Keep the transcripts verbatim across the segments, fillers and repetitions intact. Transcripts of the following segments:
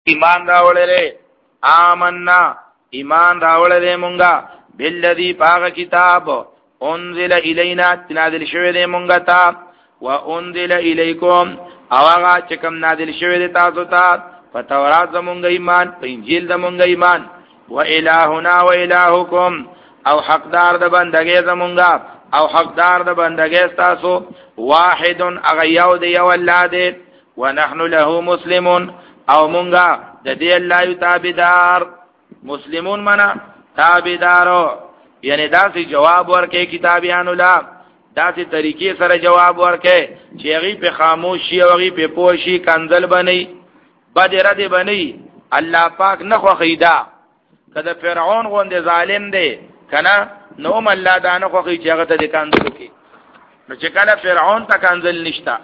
ایمان راوړلې آمنا ایمان راوړلې مونږه بالذي باغ کتاب انزل الینا نازل شوی دی مونږه تا وانزل الیکم او هغه چې کوم نازل شوی دی تاسو ته په تورات زمونږ ایمان په انجیل زمونږ ایمان و الہنا و الہکم او حقدار د بندګۍ زمونږه او حقدار د بندګۍ تاسو واحد اغه یو دی یو الله دی ونحن له مسلمون او مونږه د دې الله یو تابعدار مسلمون منا تابعدارو یعنی داسې جواب ورکې کتابیانو لا داسې طریقې سره جواب ورکې چې هغه په خاموشي او هغه په پوشي کنزل بنئ بدر دې بنئ الله پاک نه خو خیدا کله فرعون غوند ظالم دی کنه نو م الله دا نه خو چې هغه ته کنزل وکي نو چې کله فرعون ته کنزل نشتا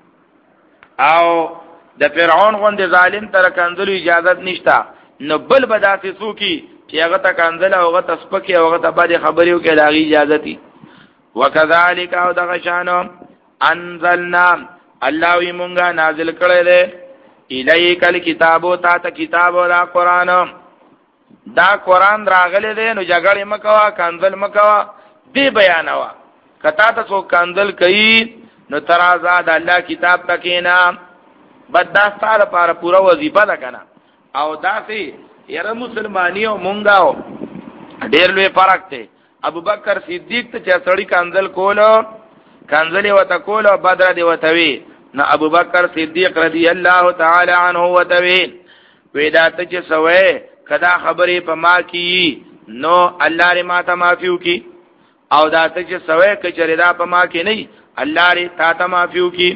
او د فرعون غوند ظالم تر کنزل اجازه نشتا نو بل بداسې سوکي چې هغه ته کنزل او هغه تسپکی او هغه ته باندې خبريو کې لاغي اجازه دي وکذالک او دغه شانو انزلنا الله وی مونږه نازل کړل دي الیک الکتابو تا ته کتاب او قرآن دا قرآن راغله دي نو جګړه مکوا کنزل مکوا دی بیانوا کتا ته سو کنزل کوي نو ترازاد الله کتاب تکینا بداستار لپاره پورا وظیفه ده کنه او داسې یره مسلمانیو مونږاو ډېر لوی فرق دی ابو بکر صدیق ته چې سړی کنزل کولو کنزل وته کولو بدر دی وته وی نو ابو بکر صدیق رضی الله تعالی عنه وته وی ودا ته چې سوې کدا خبرې په ما کی نو الله ری ما ته معفو کی او دا ته چې سوې کچری دا په ما کې نه الله ری تا ته معفو کی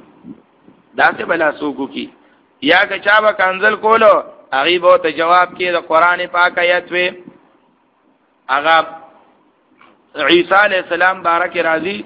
دا څه بلا سوکو کی یا که چا به کنزل کولو هغه به ته جواب کې د قران پاک آیت وی هغه عیسی علیہ السلام بارک راضی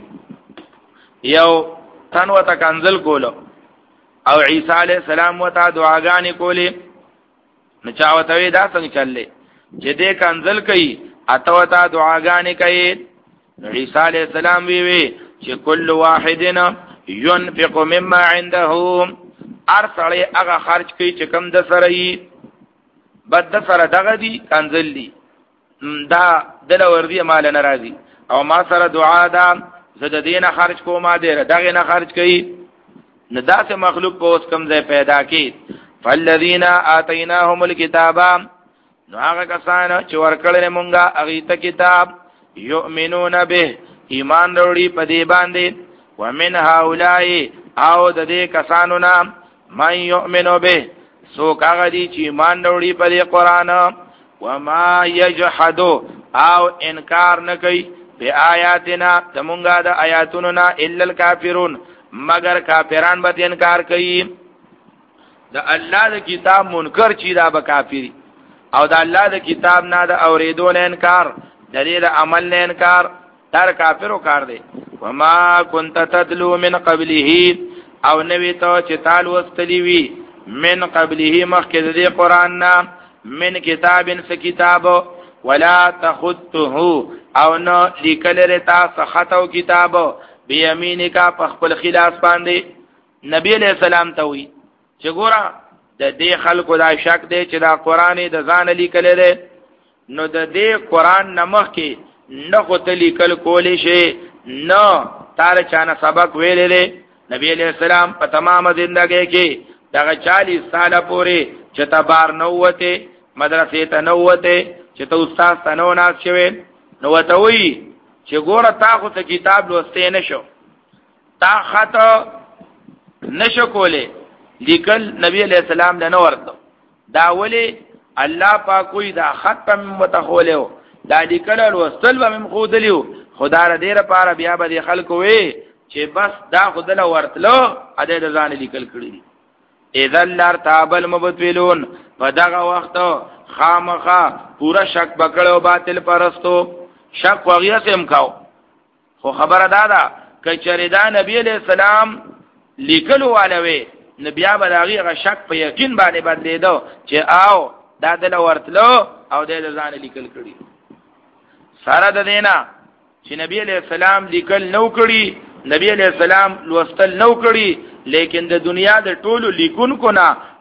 یو تن وته کنزل کولو او عیسی علیہ السلام وته دعاګانې کولې نو چا وته وی دا څنګه چللې چې دې کنزل کوي اته وته دعاګانې کوي عیسی علیہ السلام وی وی چې کل واحدنا ينفق مما عنده ارسله هغه خرج کوي چې کم د سره یې بد د سره دغه دی کنزل دی دا دل وردی مال ناراضي او ما سره دعا دا زده دینه خرج کوما دې دغه نه خرج کوي نه داسې مخلوق په اوس کم ځای پیدا کی فالذین آتیناهم الکتاب نو هغه کسان چې ورکړل مونږه هغه ته کتاب یؤمنون به ایمان وروړي په دې باندې ومن هؤلاء او د دې کسانو نام من یؤمنو به سو هغه دي چې ایمان وروړي په دې قران وما یجحد او انکار نه کوي په آیاتنا تمونګه د آیاتونو نه الا الکافرون مگر کافران به انکار کوي د الله د کتاب منکر چی دا به کافری او د الله د کتاب نه د اوریدو نه انکار د دې د عمل نه انکار تر کافرو کار دی وما كنت تتلو من قبله او نوی تو چې تعالو واستلی وی من قبله مخکې د قران نه من کتاب س کتاب ولا تخطه او نو لیکل رتا سخطو کتاب بیمینک په خپل خلاف باندې نبی علیہ السلام ته وی چې ګورا د دې خلکو دا شک دی چې دا قران د ځان لیکل دی نو د دې قران نمخ کې نه خو ته لیکل کولې شي نو تار چانه سبق ویلې دی نبی علیہ السلام په تمام زندګۍ کې دغه چالیس سال پورې چې تبار نو وته مدرسې ته نو وته چې ته استاد ته نو ناس شوی نو وته وی چې ګوره تا خو ته کتاب لوستې نشو تا خطا نشو کوله لیکل نبی علیہ السلام له نو ورته دا ولی الله پاک کوئی دا خط په متخوله دا لیکل لوستل به مخودلیو خدا را دې لپاره بیا به خلکو وی چې بس دا خدله ورتلو اده د ځان لیکل کړی اذا لارتاب المبتلون په دغه وخت خامخا پورا شک بکړو باطل پرستو شک وغیره سم کاو خو خبره دادا کچری دا نبی علیہ السلام لیکلو والوي نبی ابراغي غ شک په یقین باندې بدلیدو چې آو دا د ورتلو او د ځان لیکل کړی ساره د دینا چې نبی علیہ السلام لیکل نو کړی نبی علیہ السلام لوستل نو کړی لیکن د دنیا د ټولو لیکونکو نه د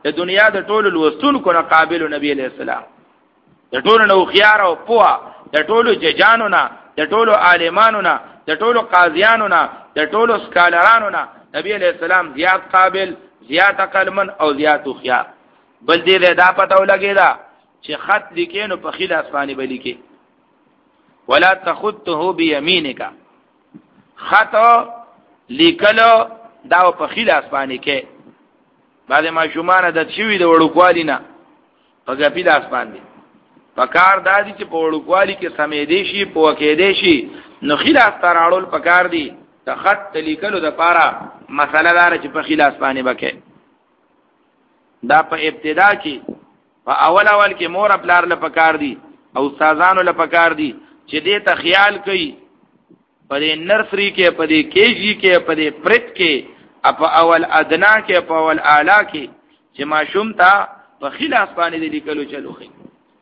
د دنیا د ټولو لوستونکو نه قابل نبی علیہ السلام د ټولو نو خيار او پوها د ټولو ججانو نه د ټولو عالمانو نه د ټولو قاضیانو نه د ټولو سکالرانو نه نبی علیہ السلام زیات قابل زیات عقلمن او زیات خيار بل دې دا پته ولګیدا چې خط لیکینو په خیل اسماني بلی کې ولا تخطه بيمينك خط لیکلو دا په خیل اسماني کې بعد ما شومان د شوی د وړوکوالی نه په غپیل اسمان دي پکار دادی چې په وړوکوالی کې سمیدې شي په وکیدې شي نو خیل استراړول پکار دي د خط لیکلو د پاره مسله دار چې په خیل اسماني بکې دا په ابتدا کې په اول اول کې مور خپلار له پکار دي او استادانو له پکار دي چې دې ته خیال کوي په دې نرسري کې په دې کېجی کې په دې پرت کې په اول ادنا کې په اول اعلی کې چې ماشوم ته په خیل اسماني دي لیکلو چلوخي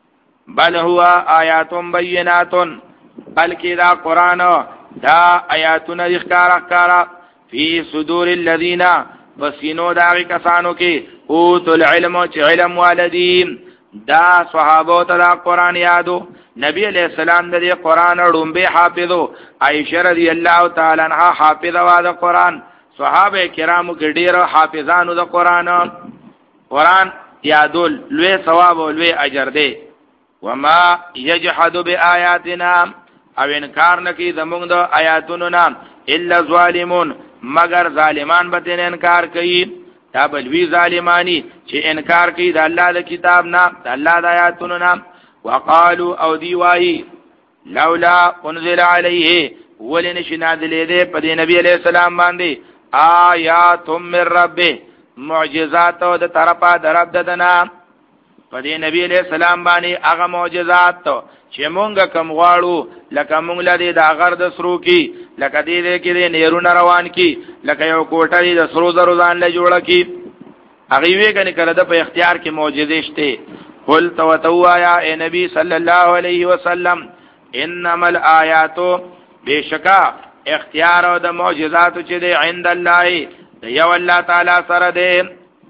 بل هو آیات بینات بلکې دا قران دا آیاتونه ښکارا ښکارا فی صدور الذین بسینو داغی کسانو کې اوتو العلم چې علم والدین دا صحابو ته دا قرآن یادو نبی علیہ السلام دا دی قرآن رنبی حافظو عائشہ رضی اللہ تعالی عنہ حافظو دا قرآن صحابه کرامو کې ډیر حافظانو دا قرآن قرآن یادول لوی ثواب او لوی اجر دی وما یجحد بآیاتنا او انکار نکی زمونږ د آیاتونو نام الا ظالمون مگر ظالمان به تن انکار کوي دا بلوی ظالمانی چې انکار کوي د الله د کتاب نام د الله د آیاتونو نام وقالو او دی وای لولا انزل علیه ولن شنادل دې په نبی علیہ السلام باندې آیات من ربه معجزات د طرفه درب ددنا په دې نبی علیہ السلام باندې هغه معجزات چې مونږه کوم غواړو لکه مونږ لدی د غرد سرو کی لکه دې کې دې نیرونه روان کی لکه یو کوټه د سرو زرو ځان له جوړه کی هغه وی کنه کړه د په اختیار کې معجزې شته قل تو تو یا اے نبی صلی الله علیه وسلم انما الآیات بشکا اختیار او د معجزات چې دی عند الله د یو الله تعالی سره دی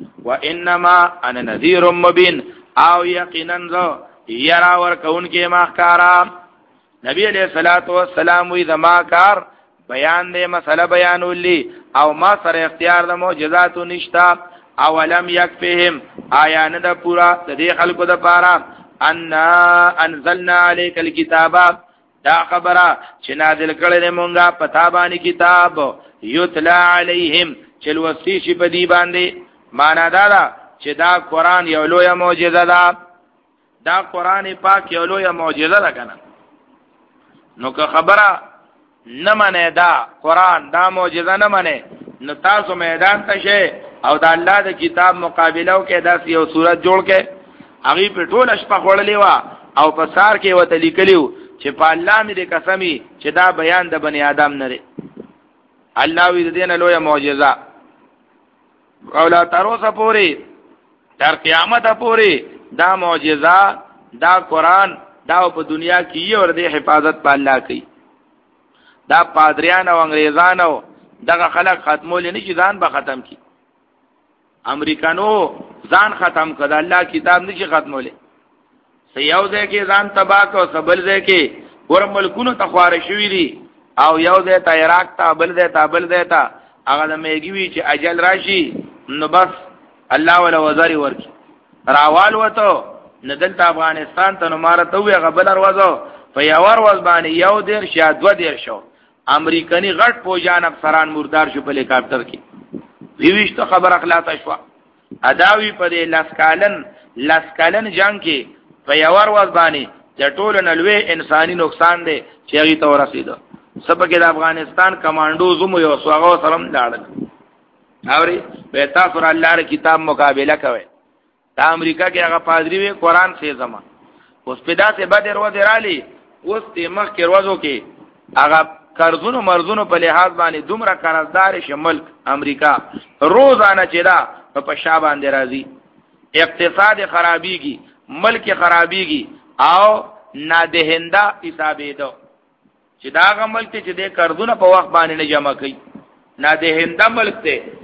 وانما انا نذیر مبین او یقینا ذو یرا ور کون کې ماخکارا نبی علیہ الصلوۃ والسلام وی زما کار بیان دې مسله بیانولی او ما سره اختیار د معجزات نشتا اولم یکفهم آیا نه د پورا د دې خلکو د پاره ان انزلنا علیک الکتاب دا خبره چې نازل کړل مونږه پتا باندې کتاب یتلا علیہم چل وسی شي په دی باندې معنا دا دا چې دا قران یو لوی معجزه ده دا قران پاک یو لوی معجزه ده کنه نو که خبره نه منه دا قران دا معجزه نه منه نو تاسو میدان ته شئ او د الله د کتاب مقابله او کې داس یو صورت جوړ کې هغه په ټول شپه خړلې وا او په سار کې وته لیکلیو چې په الله مې د قسمی چې دا بیان د بنی آدم نه لري الله وی دې نه لوی معجزه او لا تر اوسه پوری تر قیامت پوری دا معجزه دا قران دا په دنیا کې یو ور دې حفاظت په الله کوي دا پادریان او انګريزانو دغه خلک ختمول نه شي ځان به ختم کی امریکانو ځان ختم کړه الله کتاب نشي ختموله سياو ځای کې ځان تباہ کو سبل ځای کې ور ملکونو تخوار شوی دي او یو ځای ته عراق ته بل ځای ته بل ځای ته هغه د میګوي چې اجل راشي نو بس الله ولا وزاري ورکی راوال وته ندلته افغانستان ته نو مارته وی غبل وروزو په یو ورځ باندې یو دیر شیا دو دیر شو امریکانی غټ پوجان افسران مردار شو په هلیکاپټر کې ویوشته خبر اخلاص شو اداوی په لاسکالن لاسکالن جنگ کې په یو ورځ باندې د ټولو نلوي انساني نقصان دی چې هغه ته ورسېده سبا کې د افغانستان کمانډو زمو یو سوغو سلام لاړل اوري په تاسو را الله کتاب مقابله کوي د امریکا کې هغه پادری وی قران سي زما اوس په داسې بدر و درالي اوس د مخ کې ورځو کې هغه قرضونو مرزونو په لحاظ باندې دومره قرضدار شمل امریکا روزانه چې دا په شابان دی راځي اقتصاد خرابيږي ملک خرابيږي او نادهنده حسابې دو چې دا غ ملک چې د قرضونو په وخت باندې نه جمع کوي نادهنده ملک ته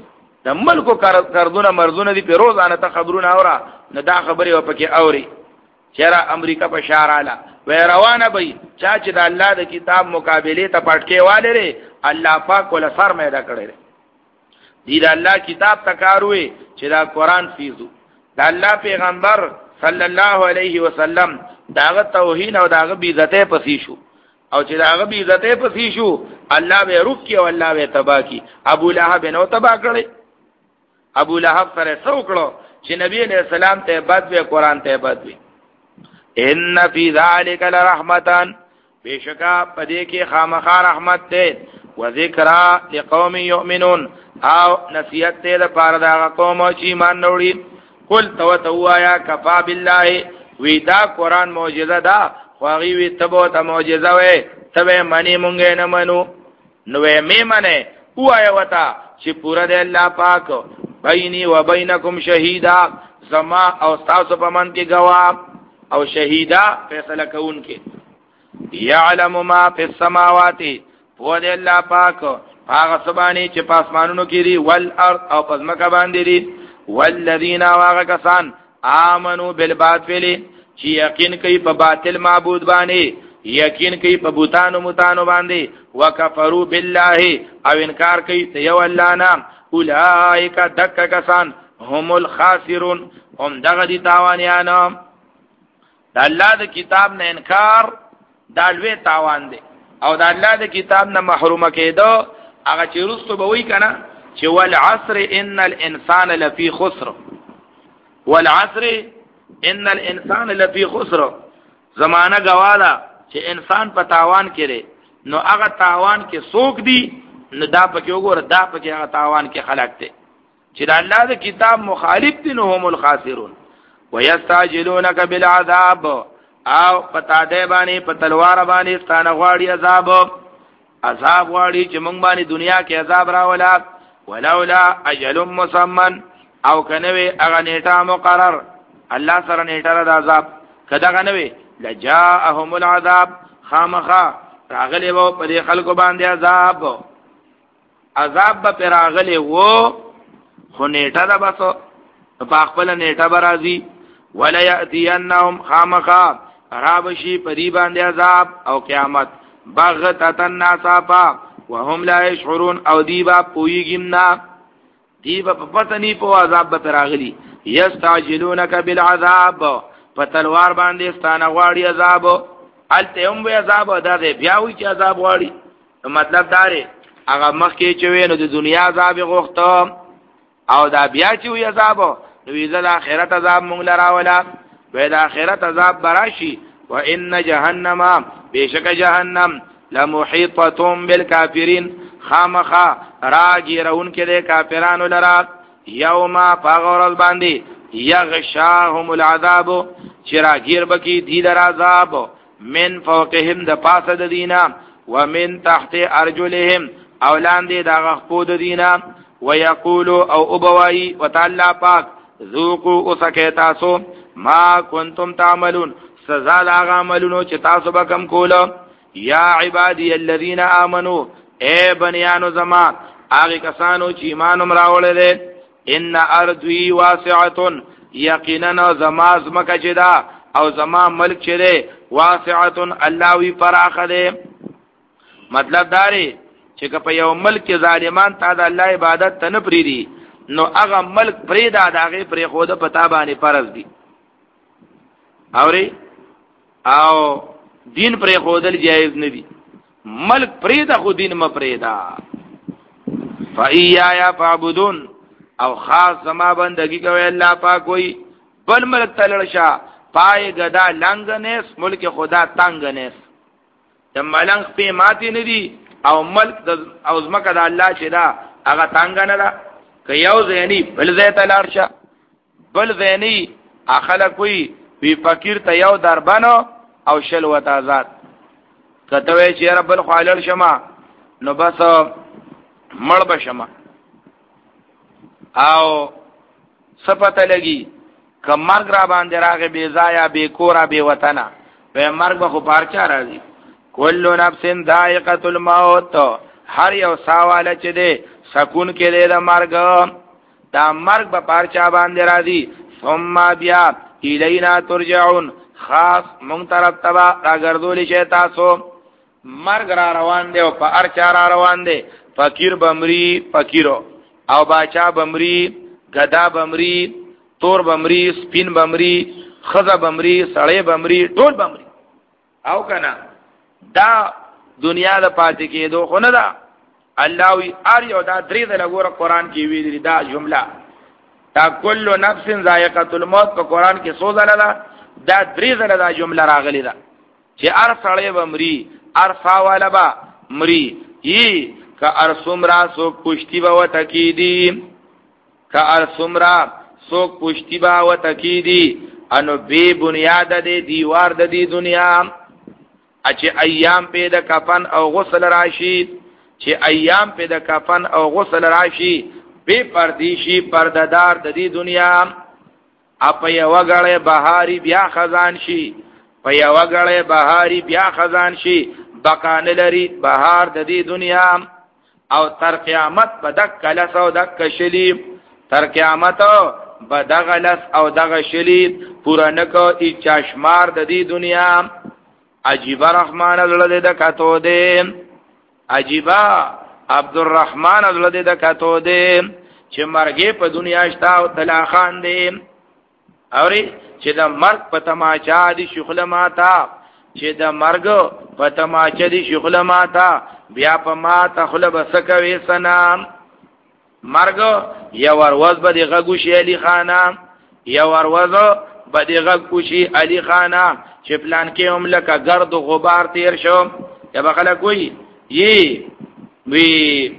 د ملکو قرضونه مرزونه دي په روزانه ته خبرونه اورا نه دا خبره و پکې اوري چیرې امریکا په شاراله و روانه به چا چې د الله د کتاب مقابله ته پټکي والے لري الله پاک ول سر میدا کړی دی د الله کتاب تکاروي چې دا قران فیزو د الله پیغمبر صلی الله علیه وسلم داغه توهین او داغه بیزته پسې شو او چې داغه بیزته پسې شو الله به روکي او الله به تبا کی ابو لهب نو تبا کړی ابو لهب سره څوکړو چې نبی علیہ السلام ته بد وی قران ته بد وی ان فی ذلک لرحمتان بشکا پدې کې خامخا رحمت ته و ذکر لقوم یؤمنون او نصیحت ته د پاره دا قوم چې ایمان وروړي قل تو توایا کفا بالله وی دا قران معجزه دا خواغي وی تبو ته معجزه وې تبه منی مونږه نه منو نو می منه وایا وتا چې پورا دی الله پاک بیني و بینکم شهیدا زما او تاسو په من کې گواه او شهیدا فیصله کوون کې یعلم ما فی السماوات هو دی الله پاک هغه سبانی چې پاسمانونو کې دی والارض او پزمکه باندې دی والذین واغ کسان آمنو بالباطل چې یقین کوي په باطل معبود باندې یقین کوي په بوتانو متانو باندې وکفروا بالله او انکار کوي ته یو الله نام اولئک دک کسان هم الخاسرون هم دغه دي تاوانیان د الله د کتاب نه انکار دا لوی تاوان دی او د الله د کتاب نه محروم کېدو هغه چې رستو به وی کنه چې والعصر ان الانسان لفی خسر والعصر ان الانسان لفی خسر زمانہ گوالا چې انسان په تاوان کړي نو هغه تاوان کې څوک دی نو دا پکې وګوره دا پکې هغه تاوان کې خلق دی چې د الله د کتاب مخالف دي نو هم الخاسرون ويستعجلونك بالعذاب او پتا دې باندې په تلوار باندې ستانه غواړي عذاب عذاب غواړي چې موږ باندې دنیا کې عذاب راولا ولولا اجل مسمى او کنوي هغه نیټه مقرر الله سره نیټه د عذاب کدا غنوي لجاءهم العذاب خامخا راغلی وو په خلکو باندې عذاب عذاب به راغلی وو خو نیټه ده بس په خپل نیټه برازي ولا ياتينهم خامخا رابشي پری باندې عذاب او قیامت بغتتن ناصافا وهم لا يشعرون او دیبا پویګمنا دیبا په پتنی په عذاب به راغلی یستعجلونک بالعذاب په تلوار باندې ستانه غواړي عذاب الته هم وی عذاب ده بیا وی چې عذاب غواړي مطلب دا دی هغه مخکې چې وینو د دنیا عذاب غوښته او دا بیا چې وی عذاب نو یې د آخرت عذاب مونږ لراولا وې د آخرت عذاب براشي وان جهنم بشک جهنم لمحيطه بالكافرين خامخا راګیرون کې د کافرانو لرا یوم فغرل باندې یغشاهم العذاب چراغیر بکی دی در عذاب من فوقهم د پاسه د دینا ومن تحت ارجلهم اولان دی دا غخپود دینا ويقول او ابوای وتعالى پاک ذوقوا اسکیتاسو ما کنتم تعملون سزا دا عملونو چې تاسو به کم کولو یا عبادی الذین آمنو اے بنیانو زمان آغی کسانو چی ایمانم راوڑے دے ان ارضوی واسعتن یقیننا زما زمکا چدا او زما ملک چدے واسعتن اللہوی فراخ دے مطلب داری چې په یو ملک ظالمان تا د الله عبادت ته نه پریدي نو هغه ملک پریدا داغه پری خود پتا باندې فرض دي اوري او دین پری خودل جایز نه دي ملک پریدا خو دین م پریدا فایا فعبدون او خاص زما بندگی کوي الله پاک وي بل ملک تلړشا پای غدا لنګنس ملک خدا تنگنس د ملنګ په ماتي نه دي او ملک او زمکه د الله چې دا هغه تنگنه ده که یو زینی بل زیت لارشا بل زینی اخلا کوئی وی فقیر ته یو دربانو او شل و تازاد کته وی چې رب الخالل شما نو بس مړ بشما او صفته لګي کمرګ را باندې راغه بی ځایا بی کورا بی وطن په مرګ به خو پارچا راځي کل نفس ذائقه الموت هر یو ساواله چې ده سکون کې ده د مرګ دا مرگ با پارچا باندې راځي ثم بیا الینا ترجعون خاص مونږ طرف تبا راګرځول شي تاسو مرگ را روان دی او په ارچا را روان دی فقیر بمری فقیرو او باچا بمری گدا بمری تور بمری سپین بمری خزا بمری سړی بمری ټول بمری او کنا دا دنیا د پاتې کېدو خو نه دا الله وی ار یو دا درې د لګور قرآن کې ویلي دا جمله تا کل نفس ذائقه الموت په قرآن کې سو زله دا درې زله دا جمله راغلی ده چې ار سړی بمری ار فاواله با مری ای که ار سمرا سو پشتی با و تکیدی که ار سمرا سو پشتی با و تکیدی انو بی بنیاد دی دیوار د دی دنیا اچه ایام پی د کفن او غسل راشی چې ایام پی د کفن او غسل راشی بی پردیشی پرددار د دی دنیا اپا یو گڑ بهاری بیا خزان شي په یو غړې بهاري بیا خزان شي بقان لري بهار د دې دنیا او تر قیامت په دک کلس او دک شلی تر قیامت په دغلس او دغه شلی پورا نکو ای چشمار د دې دنیا عجیب رحمان الله دې کتو دې عجیب عبدالرحمن الله دې کتو دې چې مرګ په دنیا شتا او طلا خان دې اوري چې د مرګ په تماچا دي شغله ماتا چې د مرګ په تماچا دي شغله ماتا بیا په ما تخله بسکوي سنام مرګ یو ورځ به دی غوشي علي خانه یو ورځ به دی غوشي علي خانه چې پلان کې هم لکه گرد و غبار تیر شو یا بخله کوئی یی وی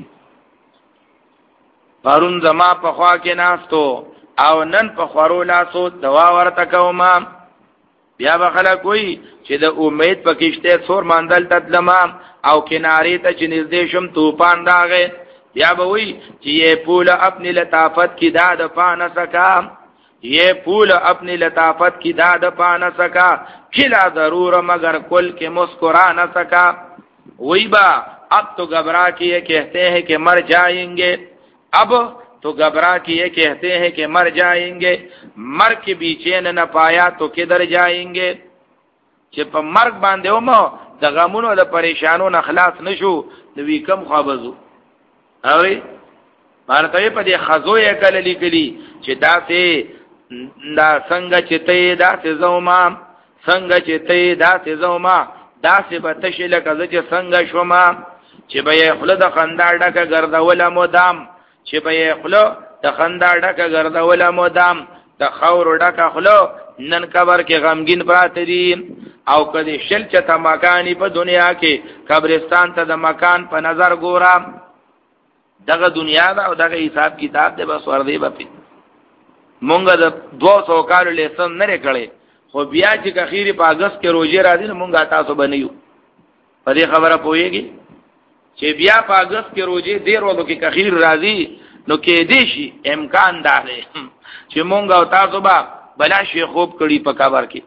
پرون زما په خوا کې ناستو او نن په خورو لاسو دوا ورته کوما بیا بخله کوئی چې د امید په کشته څور ماندل تدلما او کناری ته چې نږدې شم طوفان راغې بیا به وی چې یہ پول اپنی لطافت کی داد پا نہ سکا یہ پول اپنی لطافت کی داد پا نہ سکا کھلا ضرور مگر کل کے مسکرا نہ سکا وہی با اب تو گھبرا کے یہ کہتے ہیں کہ مر جائیں گے اب تو گھبرا کے یہ کہتے ہیں کہ مر جائیں گے مر کے بھی چین نہ پایا تو کدھر جائیں گے چې په مرګ باندې ومو د غمونو د پریشانو نه خلاص نشو نو کم خوابزو اوی مارته په دې خزو یې کله لیکلی چې داسې دا څنګه چې ته داسې زوما څنګه چې ته داسې زوما داسې به تشل کزه چې څنګه شوما چې به خپل د خندا ډکه ګرځول مودام چې به خپل د خندا ډکه ګرځول مودام د خور ډکه خلو نن قبر کې غمگین پراته دي او کدی شل چته مکانی په دنیا کې قبرستان ته د مکان په نظر ګورم دغه دنیا دا او دغه حساب کتاب دی بس ور دی بپی مونږ د دو سو کال لیسن نه کړي خو بیا چې اخیری په اگست کې روزي راځي نو مونږه تاسو بنئیو په دې خبره پوهیږي چې بیا په اگست کې روزي ډیر ورو کې اخیر راځي نو کې دې شي امکان دی چې مونږ او تاسو به بلا شي خوب کړي په قبر کې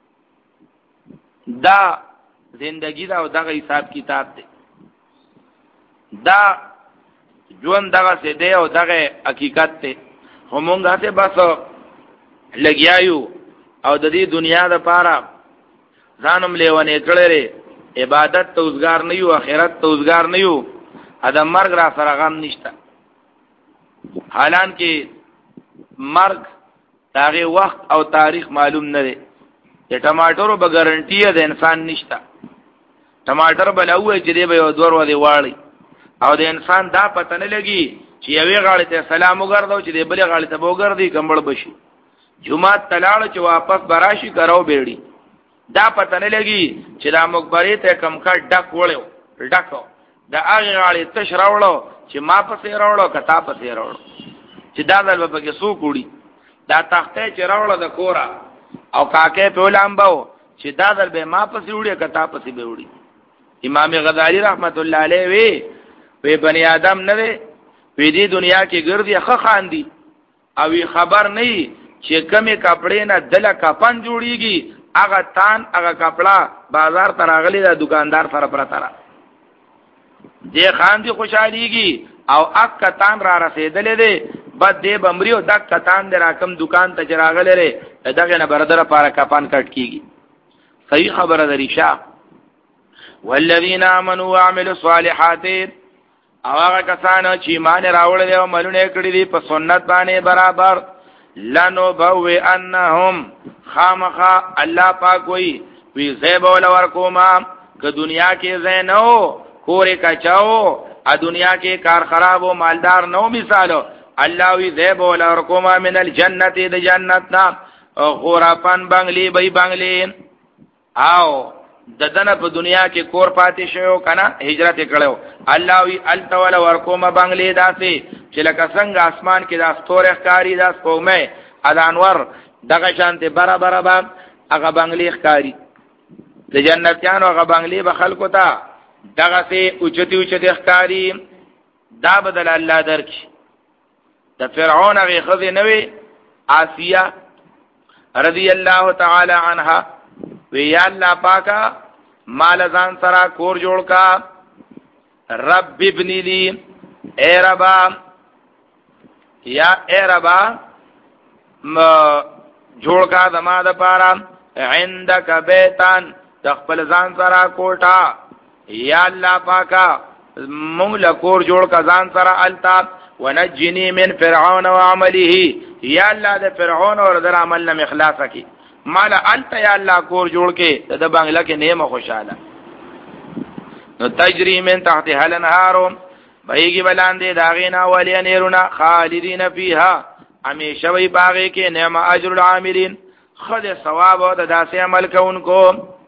دا زندگی دا او دغه حساب کتاب دی دا ژوند دغه څه دی او دغه حقیقت دی همونګه ته بس لګیایو او د دې دنیا د پاره ځانم لیونه کړلې عبادت توزګار نه یو اخرت توزګار نه یو ادم مرګ را سره غم نشته حالان کې مرګ داغه وخت او تاریخ معلوم نه دی د ټماټرو به ګارانټي د انسان نشته ټماټر بلوي چې دی به یو دور ودی واړی او د انسان دا پته نه لګي چې یوې غاړې ته سلام وګرځاو چې دی بلې غاړې ته وګرځي کمبل بشي جمعه تلاړ چې واپس براشي کرو بیړي دا پته نه لګي چې دا مقبره ته کم کا ډک وړو ډکو دا هغه غاړې تش راوړو چې ما پسې راوړو کتا پسې راوړو چې دا دل په کې سو کوړي دا تخته چې راوړو د کورا او کاکه په لامبو چې دا دل به ما پسې وړي کتا پسې به وړي امام غزالی رحمت الله علیه وی وی بنی آدم نه وی په دې دنیا کې ګرځي خ خاندي او خبر نه چې کمی کپڑے نه دله کفن جوړیږي هغه تان هغه کپڑا بازار ته راغلی دا دکاندار سره پرته را دې خاندي خوشاليږي او اک تان را رسیدلې دي بد دې بمریو دا کتان در راکم دکان ته چراغ لري دغه نه برادر پارا کپان کټ کیږي صحیح خبره ده ریشا والذین آمنوا وعملوا الصالحات او هغه کسان چې ایمان راوړل دي او عملونه کړی دي په سنت باندې برابر لنو بوئ انهم خامخا الله پاک وی وی زیب ول ورکوما که دنیا کې زینو کورې کچاو ا دنیا کې کار خراب او مالدار نو مثالو الله وی زیب ول ورکوما من الجنت د جنتنا غرفن بنگلی بی بنگلی او ددن په دنیا کې کور پاتې شو کنه هجرت کړو الله وی التول ورکوما بنگلی داسې چې لکه څنګه اسمان کې د ستوري ښکاری د سپومه اذانور دغه شانته برابر به هغه بنگلی ښکاری د جنتیانو هغه بنگلی به خلکو ته دغه سي اوچتي اوچتي ښکاری دا بدل الله درک د فرعون هغه خزه نوې آسیه رضی الله تعالی عنها وی یا الله پاکا مال ځان سره کور جوړ کا رب ابن لی اے ربا یا اے ربا جوړ کا زما د پاره عندک بیتان تخپل ځان سره کوټه یا الله پاکا مونږ له کور جوړ کا ځان سره التا ونجنی من فرعون وعمله یا الله د فرعون او د عمل نه اخلاص کی مال التا یا الله کور جوړ کې د بنگلا کې نیمه خوشاله نو تجری من تحتها الانهار بهیږي بلاندې داغینا ولیا نیرونا خالدین فیها همیشه وی باغې کې نعم اجر العاملین خد ثواب او د داسې عمل کوونکو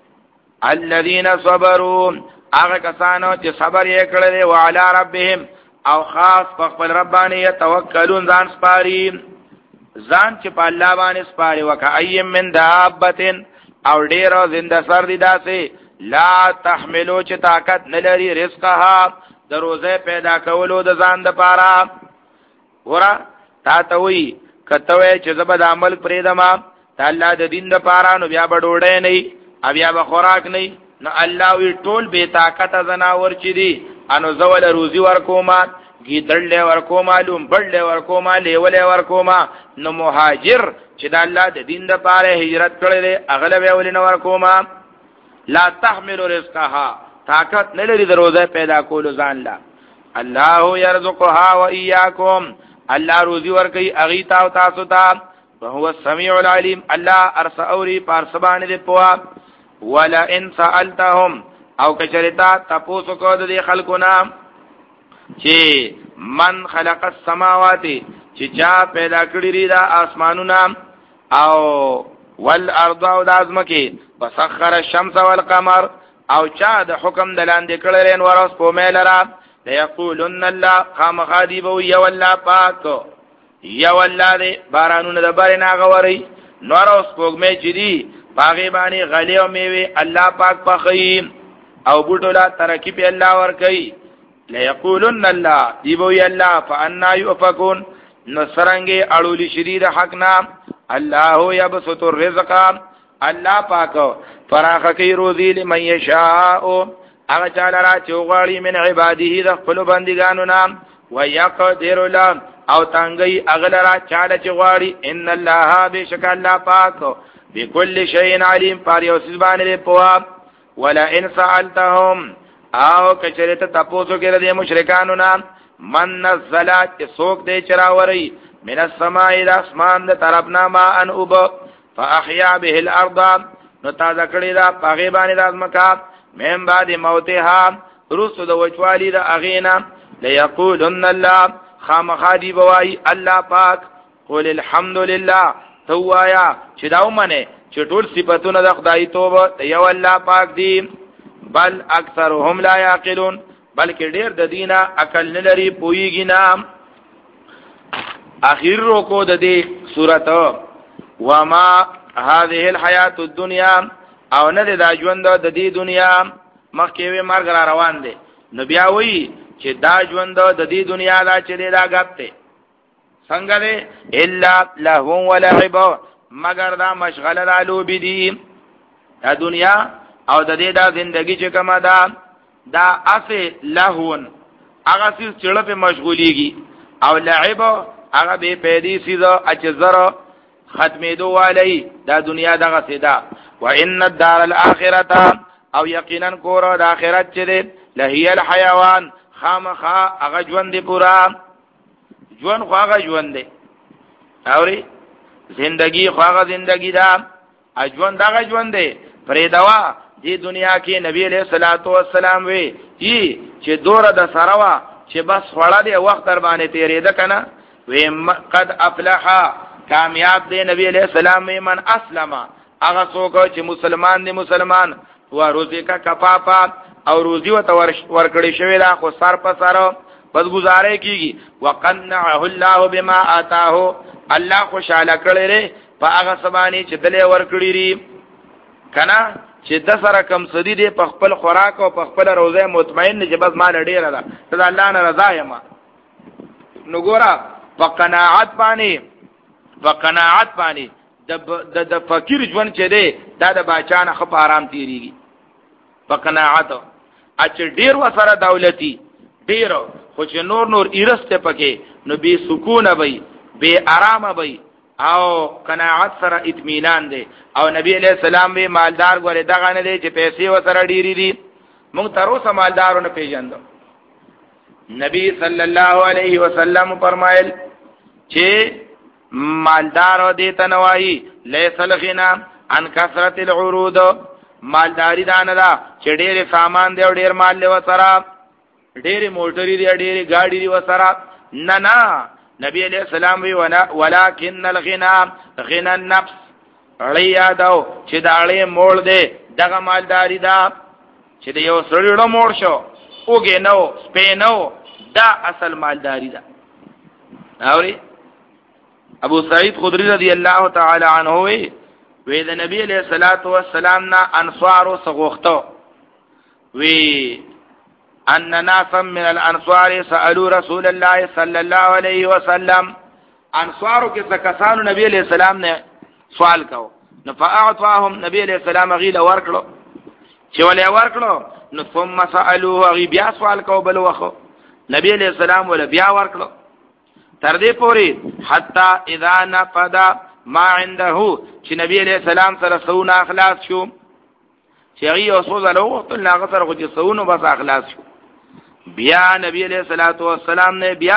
الذين صبروا هغه کسانو چې صبر یې کړل او علی ربهم او خاص په خپل ربانی توکلون ځان سپاری ځان چې په الله باندې سپاری وکای من دابتن او ډیر زنده سر دي داسې لا تحملو چې طاقت نه لري رزقها د روزه پیدا کولو د ځان د پاره ورا تا ته وی کته چې زبد عمل پرې دما ته الله د دین د پاره نو بیا بډوړې نه بیا به خوراک نه نو الله وی ټول به طاقت زناور چي دي انو زول روزي ورکوما گیدړلې ورکوما لوم بړلې ورکوما لیولې ورکوما نو مهاجر چې د الله د دین د پاره هجرت کړل اغلب ولې ورکوما لا تحمل رزقها طاقت نه لري د روزه پیدا کول ځان لا الله يرزقها واياكم الله روزي ورکي اغيتا او تاسو ته وهو السميع العليم الله ارساوري پارسبان دي پوا ولا ان سالتهم او کچریتا تاسو کو د خلکو نام چې من خلق السماوات چې چا پیدا کړی لري دا اسمانونه او والارض او د ازمکه وسخر الشمس والقمر او چا د حکم دلاندې کړل انور اوس په مېلرا ليقولن الله قام غادب ويا والله پاک یا والله دې بارانونه د بارنا غوري نور اوس په مې چدي باغې باندې غلې او میوه الله پاک پخې او بوټولا ترکی په الله ور کوي ليقولن الله دی وی الله فانا يؤفكون نصرنګي اړولي شدید حق نام الله يبسط الرزق الله پاک فراخ کی روزی لمن یشاء هغه چاله را چوغاړي من عباده د خپل بندګانو نام ويقدر له او تنګي اغلرا چاله چغواړي ان الله بشک الله پاک بكل شيء عليم پاره اوسبان له پوا ولا ان سالتهم او کچرته تاسو کې د مشرکانو نام من نزلات سوق دې چراوري من السماء الى اسمان د طرفنا ما ان وب فاحيا به الارض نو تازه کړی دا پاغه باندې د ازمکا مم بعد موتها رسو د وچوالی د اغینا ليقولن الله خامخادی بوای الله پاک قول الحمد لله توایا چې داو منه چې ټول صفاتونه د خدای توبه یو الله پاک دی بل اکثرهم لا یعقلون بلکې ډیر د دینه عقل نه لري پویږي نام اخیر روکو د دې سورته وما هذه الحیات الدنیا او نه د ژوند د دې دنیا مخکې وي مرګ را روان دي نو بیا وی چې دا ژوند د دې دنیا دا چې دا غته څنګه ده الا لهو ولعب مگر دا مشغله رالو بدی دا دنیا او د دې دا زندگی چې کومه ده دا اسه لهون هغه څه چې په مشغوليږي او لعب هغه به پیدي سیزو اچ زرو ختمېدو والی دا دنیا دغه سیدا و ان الدار الاخرته او یقینا کور د اخرت چې ده لهي الحيوان خامخا هغه ژوند دی پورا ژوند خو هغه ژوند دی اوري زندگی خو هغه زندگی دا ژوند هغه ژوند دی پرې دوا دی دنیا کې نبی علیہ الصلوۃ والسلام وی چې چې دوره د سروا چې بس وړه دی وخت در باندې تیرې ده کنه وی قد افلح کامیاب دی نبی علیہ السلام من اسلم هغه څوک چې مسلمان دی مسلمان و روزي کا کفافا او روزي و ورکړی شوی دا خو سر په سر بس گزارې کیږي وقنعه الله بما آتاه الله خوشاله کړی ری په هغه سبانی چې دلې ورکړی ری کنه چې د سره کم سدي دی په خپل خوراک او په خپل روزه مطمئن چې بس مال ډیر ده ته الله نه رضا یم نو ګورا په قناعت باندې په قناعت باندې د د فقیر ژوند چې دی دا د باچانه خپ آرام تیریږي په قناعت اچ ډیر وسره دولتي ډیر خو چې نور نور ایرسته پکې نو به سکون وي به آرام وي او قناعت سره اطمینان دی او نبی علیہ السلام به مالدار غره دغه نه دی چې پیسې وسره ډیری دي موږ تر اوسه مالدارونه پیژندو نبی صلی الله علیه وسلم فرمایل چې مالدار دی تنوای لیس الغنا عن کثرت العروض مالداری دان دا چې ډېر سامان دی او ډېر مال له وسره ډېر موټری دی ډېر گاډي دی وسره نه نه نبی علیہ السلام وی ونا ولکن الغنا غنا النفس علیا دو چې دا اړې مول دی دغه مالداری دا چې د یو سړیو مول شو اوګه نو سپینو دا اصل مالداری دا اوري ابو سعید خدری رضی الله تعالی عنہ وی وی د نبی علیہ الصلوۃ والسلام نا انصار سغوختو وی ان ناس من الانصار سالوا رسول الله صلی الله علیه وسلم انصارو کې څکسانو نبی علیہ السلام نے سوال کو نو فاعطاهم نبی علیہ السلام غیله ورکړو چې ولې ورکړو نو ثم سالوه غی بیا سوال کو بل وخو نبی علیہ السلام ول بیا ورکړو تر دې پوری حتا اذا نفد ما عنده چې نبی علیہ السلام سره سونه اخلاص شو چې غي اوسو زلو ته لاغه سره خو چې سونه بس اخلاص شو بیا نبی علیہ الصلوۃ والسلام نے بیا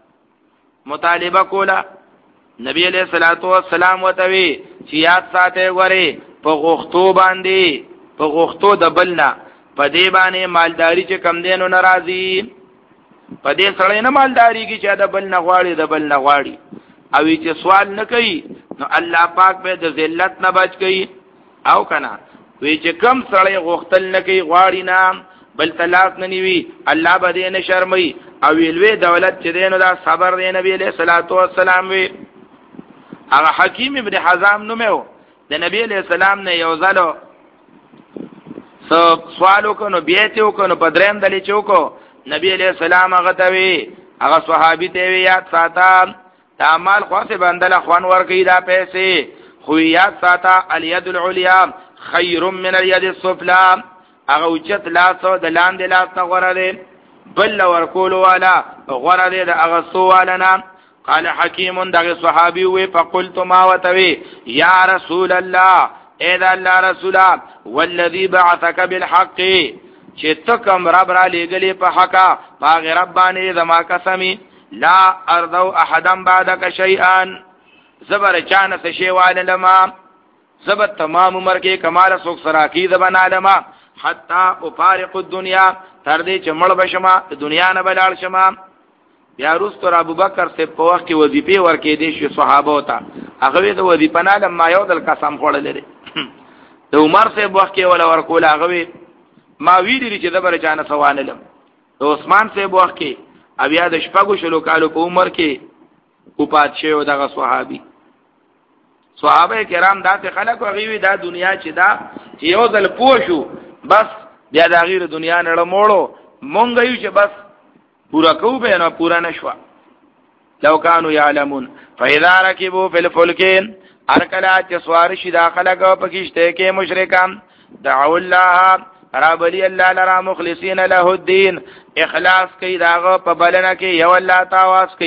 مطالبه کولا نبی علیہ الصلوۃ والسلام وتوی چې یاد ساته غوري په غوښتو باندې په غوښتو د بلنا په دې باندې مالداری چې کم دینو ناراضي په دې سره نه مالداری کې چې د بل نه غواړي د بل نه غواړي او چې سوال نه کوي نو الله پاک به د ذلت نه بچ کوي او کنه وی چې کم سره غوښتل نه کوي غواړي نه بل تلاش نه نیوي الله به دې نه شرمي او ویلوي دولت چې دینو دا صبر دی نبی علیہ الصلوۃ والسلام وی هغه حکیم ابن حزام نومو د نبی علیہ السلام نه یو ځلو سوالو کو نو بیته کو نو بدریم دلی چوکو نبی علیہ السلام هغه ته وی هغه صحابي ته وی یاد ساته تعامل خاصه بندل اخوان ورکی دا پیسې خو یاد ساته الید العلیا خیر من الید السفلی هغه اوچت لاسو د لاندې لاس نه غوړه دی بل ورکول والا غوړه دی د هغه سوالنا قال حکیم دغه صحابي وی فقلت ما وتوی یا رسول الله اذا الله رسولا والذي بعثك بالحق چې تکم رب را لګلې په حقا باغ ربانی زما قسمی لا ارضو احدا بعدك شيئا زبر چانه څه شی وال لما زبر تمام عمر کې کمال سوک سراکی زبنا لما حتا افارق الدنيا تر دې چې مړ بشما دنیا نه بلال شما بیا رستو ابو بکر سے په وخت کې وظیفه ورکې دي شو صحابه وتا هغه د وظیفه نه لما یو دل قسم خوړل لري د عمر سے وخت کې ولا ورکول هغه ما ویری چې دبر چانه سوانلم د عثمان سے وخت کې بیا د شپږو شلو کالو په عمر کې او پاتشه او دغه صحابي صحابه کرام داسې خلک وغوي دا دنیا چې دا چې یو ځل پوښو بس بیا د غیر دنیا نه لموړو مونږ یو چې بس پورا کو به نه پورا نشوا لو كانوا يعلمون فاذا ركبوا في الفلك ارکلا چې سوار شي داخله کو پکشته کې مشرکان دعوا الله رب لي الله لرا مخلصين له الدين اخلاص کوي داغه په بلنه کې یو الله تواس کوي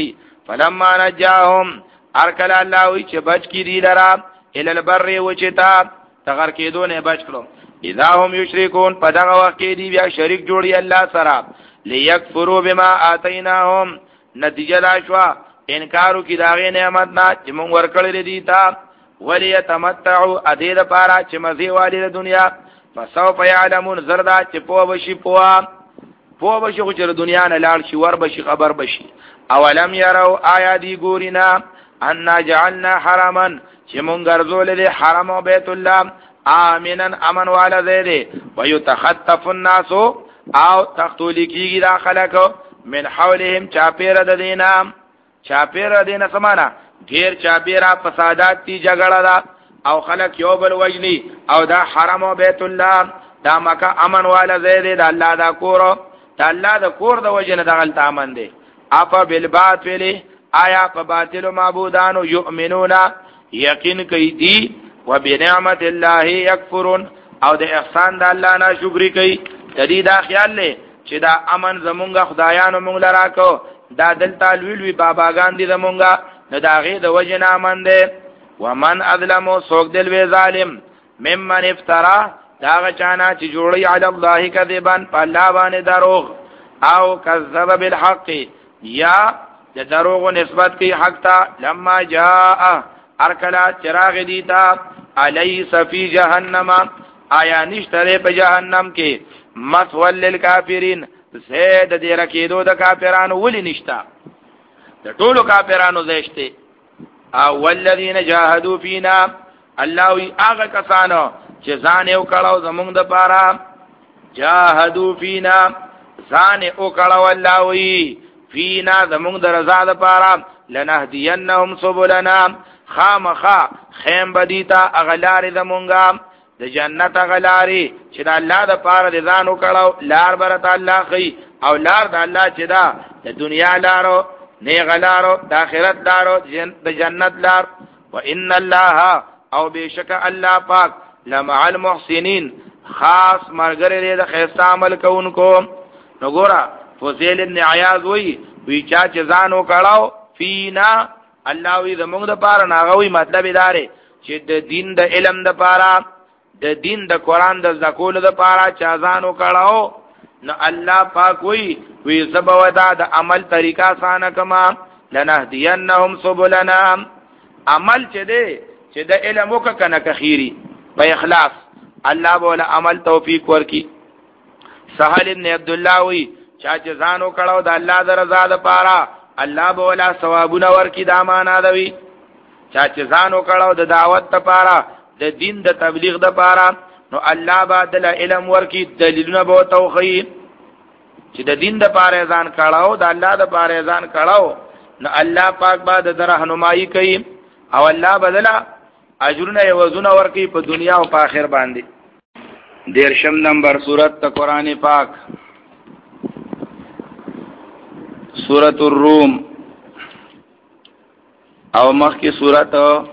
فلما نجاهم ارکل الله وی چې بچ کی دی لرا ال البر وچتا تغر کېدونه بچ کړو اذا هم یشرکون په دغه وخت کې دی بیا شریک جوړي الله سره ليکفروا بما اتیناهم نتیجه دا شو انکارو کی داغه نعمت نه چې مونږ ورکړل دي تا وليتمتعوا ادید پارا چې مزي والی د دنیا فسوف يعلمون زردا چې پوه بشي پوه پوه بشي خو چې دنیا نه لاړ شي ور بشي خبر بشي اولم يروا آیا دی ګورینا ان جعلنا حرما چې مونږ ګرځول دي حرم او بیت الله امنا امن والا زیده ويتخطف الناس او تختولی کیږي دا خلکو من حولهم چاپیر د دینام چاپیر د دینه سمانا غیر چاپیرا فسادات تی جګړه دا او خلک یو بل وجنی او دا حرم او بیت الله دا مکه امن والا زیده دا الله دا کور دا الله دا کور د وجنه دغل تامن دی اپا بالباطل آیا په باطل معبودانو یؤمنون یقین کوي دی وبنعمت الله یکفرون او د احسان د الله نه شکر کوي تدې دا خیال لې چې دا امن زمونږ خدایانو مونږ لرا کو دا دلته لوی باباګان دي زمونږ نه دا غي د وجنه امن دي ومن اظلم سوق دل وی ظالم ممن افترا دا غچانا چې جوړي علی الله کذبان په الله باندې دروغ او کذب بالحق یا د دروغ نسبت کوي حق ته لما جاء ارکلا چراغ دیتا الیس فی جہنم آیا نشتره په جہنم کې مثول للکافرین زید دی رکیدو د کافرانو ولی نشتا د ټولو کافرانو زیشته او والذین جاهدوا فینا الله وی هغه کسانو چې ځان یو کړهو زمونږ د پاره جاهدوا فینا ځان یو کړهو الله وی فینا زمونږ د رضا د پاره لنهدینهم سبلنا خامخا خیم بدیتا اغلار زمونگا د جنت اغلاری چې دا الله د پاره د ځانو کړهو لار برت الله خي او لار د الله چې دا د دنیا لارو نه غلارو د آخرت لارو د جنت لار وان الله او بشک الله پاک لمع المحسنین خاص مرګره د خیسه عمل کوونکو نو ګورا فوزیل ابن عیاض وی وی چا چې ځانو کړهو فینا الله وی زمونږ د پاره ناغوي مطلب ادارې چې د دین د علم د پاره د دین د قران د ذکول د پاره چا ځانو کړهو نو الله پاک وی وی زبودا د عمل طریقہ سانه کما لنهدینهم سبلنا عمل چې دی چې د علم وک کنه کخيري په اخلاص الله بوله عمل توفیق ورکی سهل ابن عبد الله وی چا چې ځانو کړهو د الله د رضا د پاره الله بولا ثوابونه ورکی د معنا دوی چا چې ځانو کړهو د دعوت لپاره د دین د تبلیغ لپاره نو الله بدل علم ورکی دلیلونه به توخی چې د دین لپاره ځان کړهو د الله لپاره ځان کړهو نو الله پاک بعد د راهنمایي کوي او الله بدل اجرونه یوزونه ورکی په دنیا او په آخر باندې دیرشم نمبر سورۃ قرآن پاک سورۃ الروم او مخکی سورۃ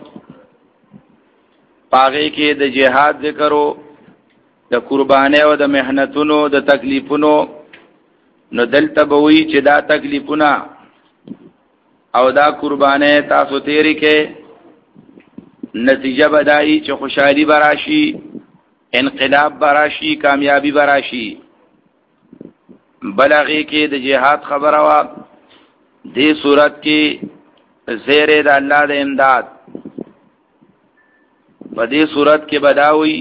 پاغه کې د جهاد ذکرو د قربانۍ او د محنتونو د تکلیفونو نو دلته بوي چې دا تکلیفونه او دا قربانۍ تاسو تیری کې نتیجه بدایي چې خوشحالي براشي انقلاب براشي کامیابی براشي بلغی کې د جهاد خبره وا دې صورت کې زیره د الله د امداد په دې صورت کې بداوي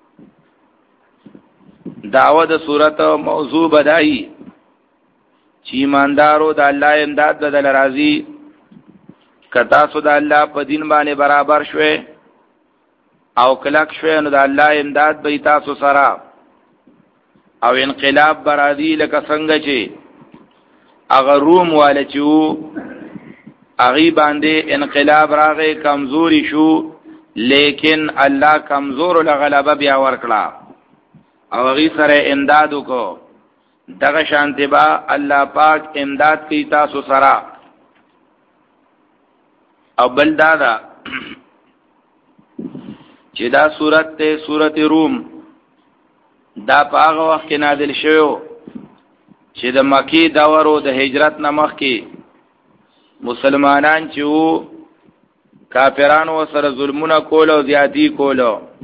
داوا د صورت موضوع بدایي چې ایماندارو د الله امداد بدل راځي کتا سو د الله په دین باندې برابر شوي او کلک شوي نو د الله امداد به تاسو سره او انقلاب برادی لکه څنګه چې اغه روم والا چې اغي باندې انقلاب راغی کمزوري شو لیکن الله کمزور له غلبه بیا ورکړه او اغي سره امداد وکړو دغه شانتی با الله پاک امداد کوي تاسو سره او بل دادا چې دا سورته ته سورته روم دا په هغه وخت کې نازل شوی چې د مکی داورو د هجرت نمخ کې مسلمانان چې وو کافرانو سره ظلمونه کول او زیاتی کول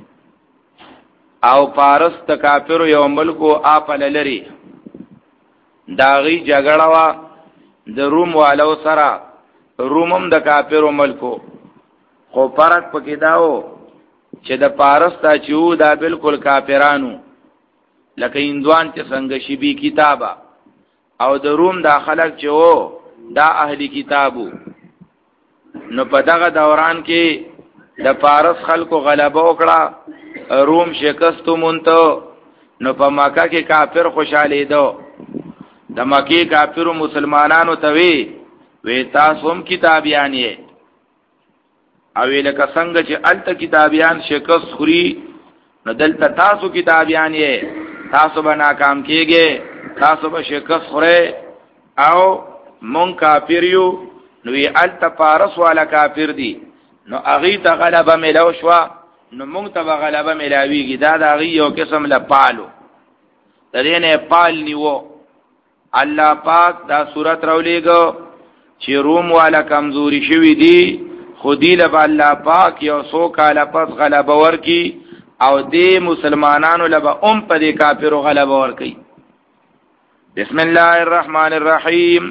او پارس د کافرو یو ملکو اپل لري داغي جګړه وا د روم والو سره رومم د کافرو ملکو خو فرق پکې داو چې د پارس تا چې دا بالکل کافرانو لکه هندوان چې څنګه شی بي کتابه او د روم دا خلک چې وو دا اهلی کتابو نو په دغه دوران کې د پارس خلکو غلبه وکړه روم شکستو مونته نو په مکه کې کافر خوشاله دو د مکه کافرو مسلمانانو ته وی وی تاسو هم کتابیان یې او لکه څنګه چې الته کتابیان شکست خوري نو دلته تاسو کتابیان یې تاسو به ناکام کیږئ تاسو به شکست خوره او مون کافر یو نو وی الته پارس والا کافر دی نو اغي ته غلبه ملو شو نو مونږ ته غلبه ملاویږي دا د اغي یو قسم له پالو د دې نه پال نیو الله پاک دا صورت راولېګو چې روم والا کمزوري شوی دی خودی له الله پاک یو سو کاله پس غلبه ورکی او دې مسلمانانو له ام په دې کافرو غلبه ورکی بسم الله الرحمن الرحیم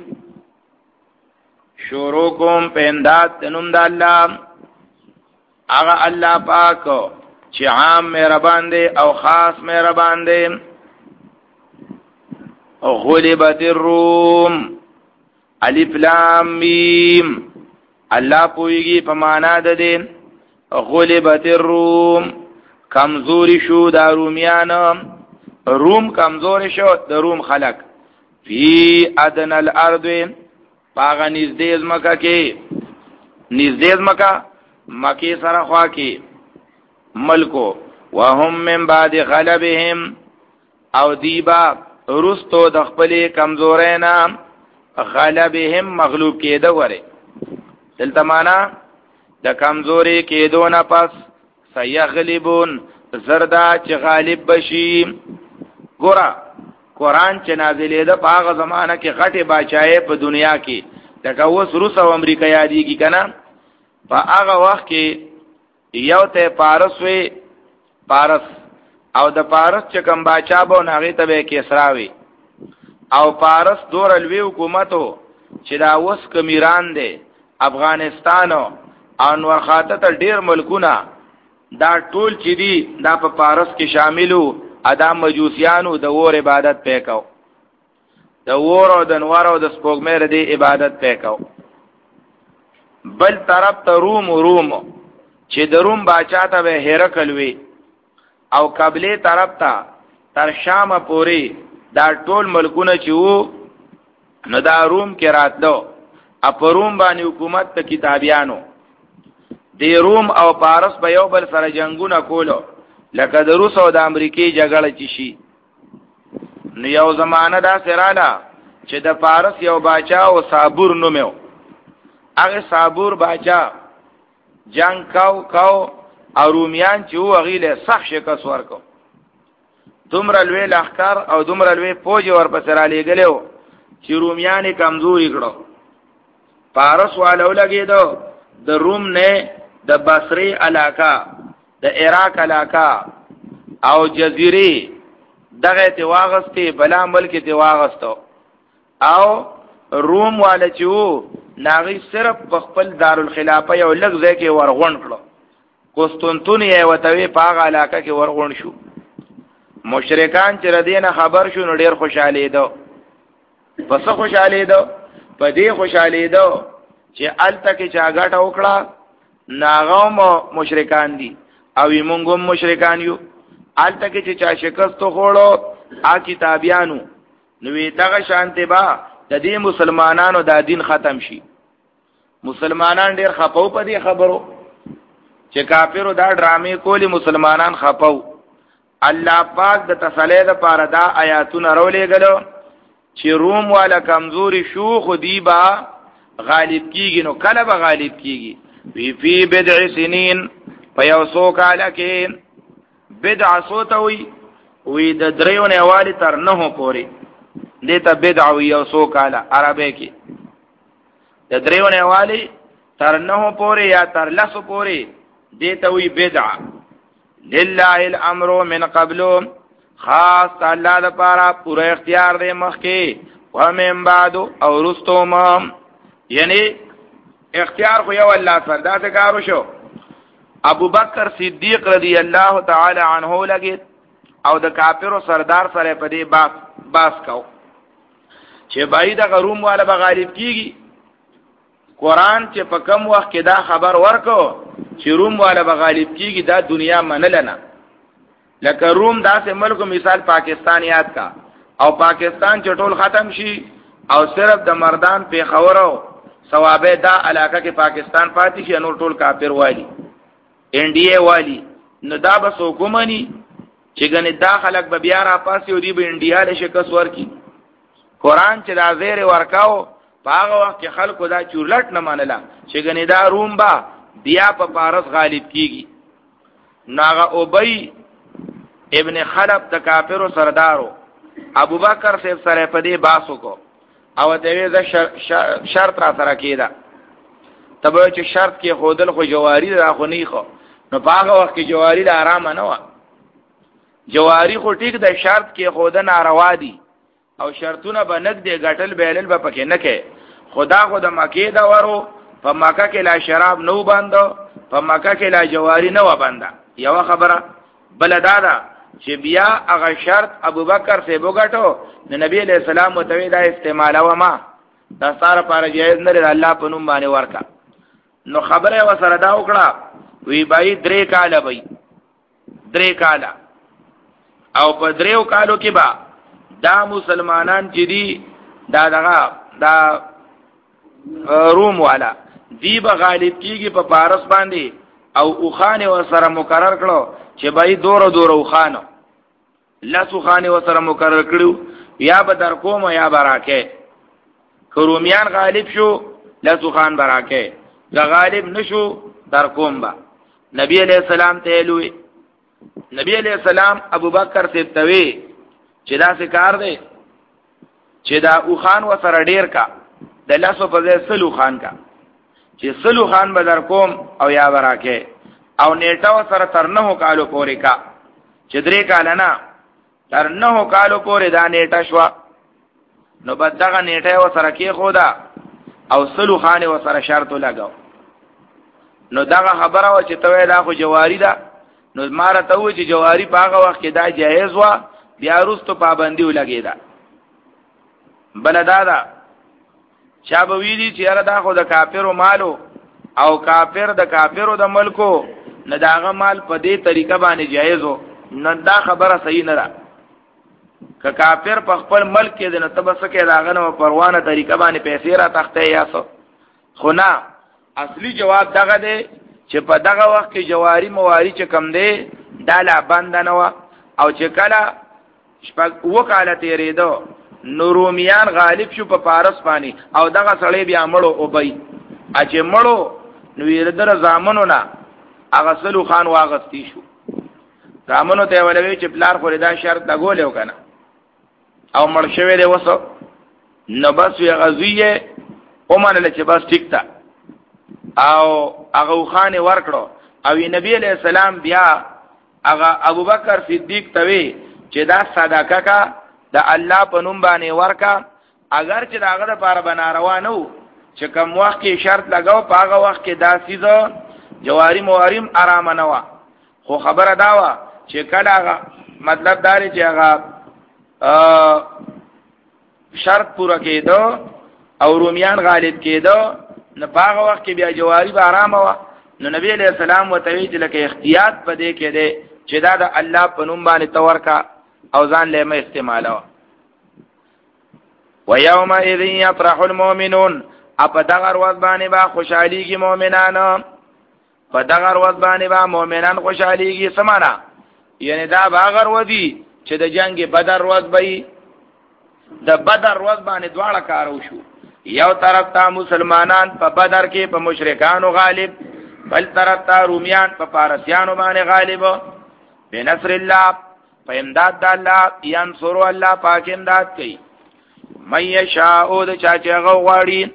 شروع کوم په امداد تنوم د الله هغه الله پاک چې عام مهربان دی او خاص مهربان دی غلبت الروم الف لام میم الله پویږي په معنا ده دي غلبت الروم کمزوري شو د رومیان روم کمزوري شو د روم خلق فی ادن الارض باغ نزدې مکه کې نزدې مکه مکه سره خوا کې ملکو وهم من بعد غلبهم او دیبا رستو د خپل کمزورینا غلبهم مغلوب کېده وره دلته معنا د کمزوري کېدو نه پس سيغلبون زردا چې غالب بشي ګورا قران چې نازلې ده په هغه زمانہ کې غټه بادشاہي په دنیا کې لکه اوس روس او امریکا یادېږي کنه په هغه وخت کې یو ته پارس وی پارس او د پارس چې کوم بادشاہ به ناغه ته به کسراوي او پارس دور الوی حکومتو چې دا اوس کمیران دی افغانستان او انور خاطه ته ډیر ملکونه دا ټول چې دي دا په پارس کې شاملو ادا مجوسیانو د ور عبادت پېکاو د ور او د انوار او د سپوږمۍ د عبادت پېکاو بل طرف ته روم روم چې د روم بادشاہ ته به هرکل وی او قبله طرف ته تر شام پوري دا ټول ملکونه چې وو نو دا روم کې راتلو اپروم باندې حکومت ته کتابیانو دی روم او پارس په یو بل سره جنگونه کولو لکه د روس او د امریکای جګړه چی شي نو یو زمانہ دا سراله چې د پارس یو بادشاہ او صابور نومو هغه صابور بادشاہ جنگ کاو کاو او رومیان چې وغیله سخت شکست ورکو دومره لوی لخر او دومره لوی فوج ورپسې را لېګلو چې رومیان کمزوري کړو پارس والو لګیدو د روم نه د بصری علاقہ د عراق علاقہ او جزیره دغه ته واغسته بلا ملک ته واغستو او روم والا چې ناغي صرف په خپل دارالخلافه یو لږ ځای کې ورغون کړو قسطنطنیه وتوی په هغه علاقہ کې ورغون شو مشرکان چې ردینه خبر شو نو ډیر خوشاله دي پس خوشاله دي په دې خوشاله دي چې الته کې چا غټه وکړه ناغوم مشرکان دي او موږ هم مشرکان یو الته کې چې چا شکست خوړو ا کتابیانو نو دغه شانته با د دې مسلمانانو د دین ختم شي مسلمانان ډیر خپاو په دې خبرو چې کافرو دا ډرامې کولی مسلمانان خپاو الله پاک د تسلی لپاره دا آیاتونه راولېګلو چې روم والا کمزوري شو خو دی با غالب کیږي نو کله به غالب کیږي وی فی بدع سنین په یو سو کاله کې بدع سوتوي وی د دریو نه والی تر نه پوري دته بدع وی یو سو کاله عربی کې د دریونه والی تر نه پورې یا تر لسو پورې دیته وی بدع. لله الامر من قبل خاص الله د پاره پوره اختیار دی مخکې و من بعد او رستم یعنی اختیار خو یو الله سره دا کارو شو. ابو بکر صدیق رضی الله تعالی عنہ لګید او د کافرو سردار سره په دې باس باس کو چې باید غروم والا به غالب کیږي. قرآن چې په کم وخت کې دا خبر ورکو چې روم والا به غالب کیږي دا دنیا منل نه. لکه روم داسې ملک مثال پاکستان یاد کا او پاکستان چې ټول ختم شي او صرف د مردان په خورو ثوابه دا علاقه کې پاکستان پاتې شي نور ټول کافر والی انډیا والی نو دا به حکومتي چې ګنې دا خلک به بیا را پاسي او دی به انډیا له شکست ورکی. قرآن چې دا زیر ورکاو په هغه وخت کې خلکو دا چورلټ نه منله چې ګنې دا روم با بیا په پارس غالب کیږي. ناغه ابی ابن خلف د کافرو سردارو ابو بکر صاحب سره په دې باسو کو او ته وی شرط را سره کیدا تبه چې شرط کې خودل خو جواری را خو نه خو نو په هغه وخت کې جواری د آرام نه و. جواری خو ټیک د شرط کې خود ناروا دي او شرطونه به نک دی غټل بیلل به پکې نه کې. خدا خو د مکه دا ورو په مکه کې لا شراب نو باندو په مکه کې لا جواری نه و باندا. یو خبره بل دادا چې بیا هغه شرط ابو بکر سے وګټو نو نبی علیہ السلام متوی دا استعمال و ما دا ساره پر جایز نه لري الله په نوم باندې ورکا. نو خبره وسره دا وکړه وی بای درې کاله وی درې کاله او په دریو کالو کې با دا مسلمانان چې دي دا دغه دا روم والا دی به غالب کیږي په پارس باندې او اوخانه وسره مقرر کړو چې بای دورو دورو اوخانه لاسو خانه وسره مقرر کړو یا به در کوم یا براکه. کرومیان غالب شو لاسو خان براکه دا غالب نشو در کوم با. نبی علیہ السلام ته لوی نبی علیہ السلام ابو بکر سے توی چې دا څه کار دی چې دا او خان وسره ډیر کا د لاسو په ځای سلو خان کا چې سلو خان بدر کوم او یا براکه او نیټه وسره تر نه کالو پورې کا چې درې کال نه تر نه کالو پورې دا نیټه شو. نو بد دغه نیټه وسره کې خدا او سلو خان وسره شرط لګاو. نو دغه خبره و چې توی دا خو جواری ده نو ماره ته و چې جواری په هغه وخت کې دا جایز و بیا وروسته پابندي ولګیدا. بل دادا چا به ویلي چې یاره دا خو د کافرو مالو او کافر د کافرو د ملکو نه داغه مال په دې طریقه باندې جایز و نه دا خبره صحیح نه ده. که کافر په خپل ملک کې د نه تبسکه داغه نه پروانه طریقه باندې پیسې را تخته یا څه خو نه اصلي جواب دغه دی چې په دغه وخت کې جواری مواری چې کم دی دا لا بند نه و او چې کله شپږ وکاله تیرېدو نو رومیان غالب شو په پارس باندې او دغه سړی بیا مړو او بای چې مړو نو یې در زامنو نه هغه سلو خان واغستی شو. زامنو ته ولوي چې پلار خو دا شرط لګولیو کنه او مړ شوی دی وسو نو بس یې غزویه او منل چې بس ټیک تا او هغه خان ورکړو او نبی علیہ السلام بیا هغه ابو بکر صدیق توی چې دا صدقه کا د الله په نوم باندې ورکا اگر چې داغه لپاره بناروا نه وو چې کوم وخت کې شرط لگاو په هغه وخت کې دا سیزو جواری مواریم آرام نه و. خو خبره دا و چې کله هغه مطلب داري چې هغه شرط پورا کېدو او رومیان غالب کېدو نو په هغه وخت کې بیا جواری به آرام و. نو نبی علیہ السلام وتوی چې لکه احتیاط پدې کې دی چې دا د الله په نوم باندې تورکا او ځان له مې استعمالو. و یومئذ یفرح المؤمنون اپ دغه ورځ باندې با خوشحاليږي مؤمنانو په دغه ورځ باندې با مؤمنان خوشحاليږي سمانا یعنی دا باغر ودی چې د جنگ بدر ورځ به د بدر ورځ باندې دواړه کارو شو. یو طرف ته مسلمانان په بدر کې په مشرکانو غالب بل طرف ته رومیان په پارسیانو باندې غالب. بنصر الله په امداد د الله ینصر الله پاک امداد کوي. مَن یشاء د چا چې غواړي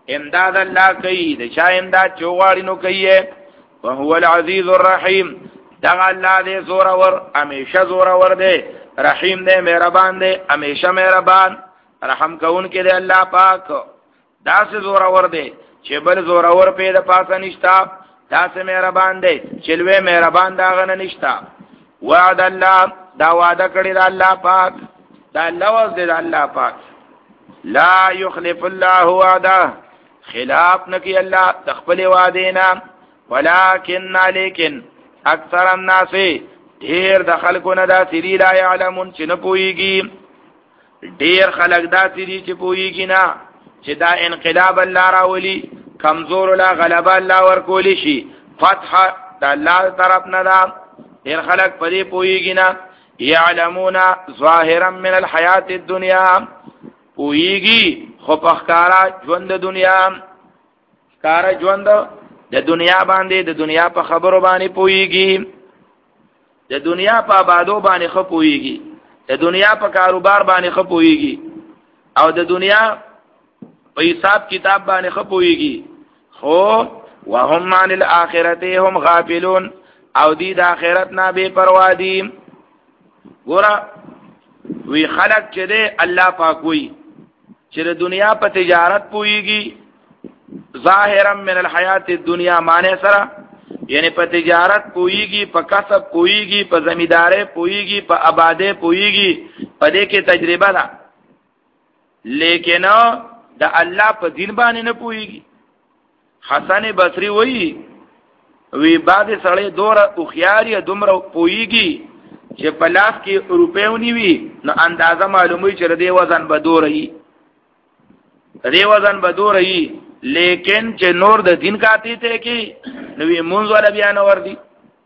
امداد الله کوي د چا امداد چوغاړي نو کوي وهو العزيز الرحيم دا الله دې زور اور همیشه زور اور دې رحیم دې مهربان دې همیشه مهربان رحم کون کې دې الله پاک دا سه زور اور دې چې بل زور اور پیدا پاسه نشتا دا سه مهربان دې چلوې مهربان دا غنه نشتا وعد الله دا وعده کړی دا الله پاک دا لوز دې الله پاک لا يخلف الله وعده خلاف نکی الله تخبل وعدینا ولكن لیکن اکثر الناس ډیر د خلکو نه دا سری لا يعلمون چې نه پويږي ډیر خلک دا سری چې پويږي نه چې دا انقلاب الله راولي کمزور لا غلبه الله ورکول شي فتح د الله طرف نه دا ډیر خلک پدې پويږي نه يعلمون ظاهرا من الحیات الدنیا پويږي خو په ښکارا ژوند د دنیا ښکارا ژوند د دنیا باندې د دنیا په خبرو باندې پويږي د دنیا په آبادو باندې خو پويږي د دنیا په کاروبار باندې خو پويږي او د دنیا په حساب کتاب باندې خو پويږي خو وهم عن الاخرته هم غافلون او دی د آخرت نه بے پروا دي ګوره وی خلق چې دی الله پاک وی چې د دنیا په تجارت پويږي ظاهرا من الحیات الدنیا معنی سره یعنی په تجارت پويږي په کسب پويږي په زمینداري پويږي په آباده پويږي په دې کې تجربه ده لیکن د الله په دین باندې نه پويږي حسن بصری وی وی بعد سړی دور او خياري دومره پويږي چې په لاس کې روپیو نیوي نو اندازه معلوموي چې د وزن به دوري د وزن به دوري لیکن چې نور د دین کاتی ته کې نوې مونږ ولا بیان ور دي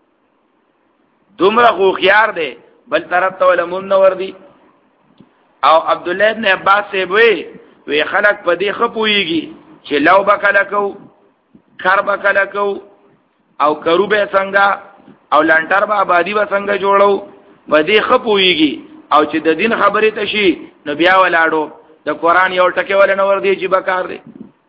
دومره خو خيار دی بل طرف ته ولا مونږ ور دي او عبد الله ابن عباس سی وی وی خلق په دې خپويږي چې لو بکلکو کار بکلکو او کروبه څنګه او لانټر به آبادی به څنګه جوړو په دې خپويږي او چې د دین خبرې ته شي نو بیا ولاړو د قران یو ټکی ول نه ور دي چې بکار دی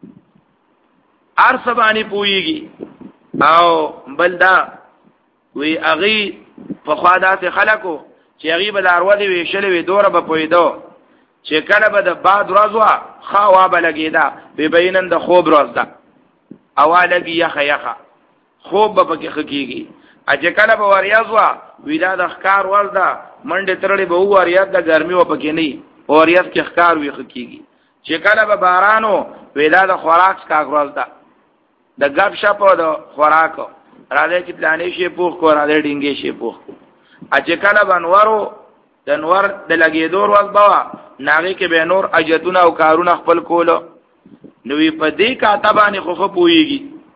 ارسبانی پويږي او بلدا وی اغي په خواده خلکو چې اغي به دارو دی ویشل وی دوره به پویدو چې کله به د بعد ورځوا خوا به لګیدا به بینن د خوب ورځ ده اوالګي یخه یخه خوب به پکې خکېږي اجه کله به وریاځوا ویلا د ښکار ورځ ده منډه ترړې به وریاځ د ګرمي و پکې نه وریاځ کې ښکار وی خکېږي چې کله به بارانو ویلا د خوراک ښکار ورځ ده د غب شپ او د خوراک راځي چې پلانې شي پوخ کو راځي ډینګې شي پوخ اجه کله بنورو د نور د لګېدور ول بوا ناغي کې به نور اجتون او کارونه خپل کولو نوې په دې کاتبانه خو خو پويږي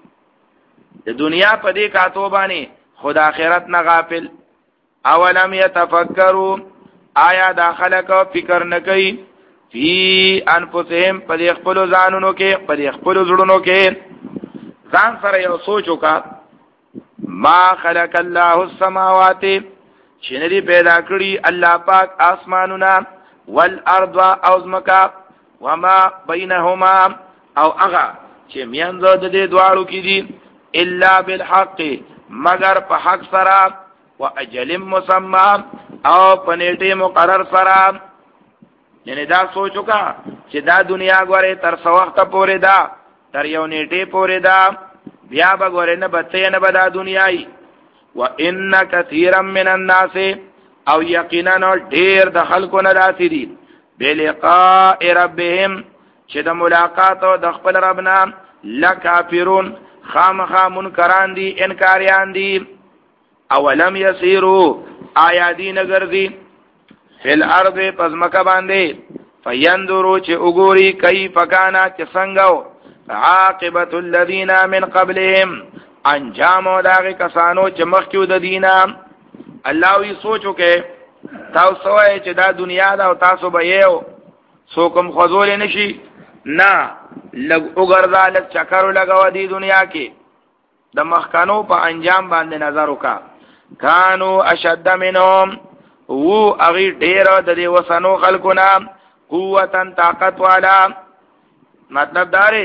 د دنیا په دې کاتوبانه خدا آخرت نه غافل اولم يتفکروا آیا داخله کو فکر نه کوي فی انفسهم په دې خپل ځانونو کې په دې خپل زړونو کې ځان سره یو سوچ وکا ما خلق الله السماوات شنری پیدا کړی الله پاک اسمانونه والارض او زمکا وما بینهما او هغه چې میانځ د دې دواړو کې دي الا بالحق مگر په حق سره واجل مسمى او په نیټه مقرر سره یعنی دا سوچ وکا چې دا دنیا غوړې تر څو وخت پورې ده تر یو نیټه پورې ده بیا به غوړې نه بته نه بدا دنیاي وان كثيرا من الناس او یقینا ډیر د خلکو نه داسې دي بلقاء ربهم چې د ملاقات او د خپل ربنا لکافرون خامخا منکران دي انکاریان دي اولم یسیرو آیا دی نگرزی فی الارض پزمکا باندې فینظروا چې وګوري کیف کان چې څنګه عاقبت الذین من قبلهم انجام داغه کسانو چې مخکې د دینه الله وی سوچو کې تاسو وای چې دا دنیا دا او تاسو به یو سو کوم خذول نشي نه لګ وګرځا لګ چکر لګاو دی دنیا کې د مخکانو په انجام باندې نظر وکا کانو اشد منهم وو اغي ډیر د دې وسنو خلقنا قوتن طاقت والا مطلب داره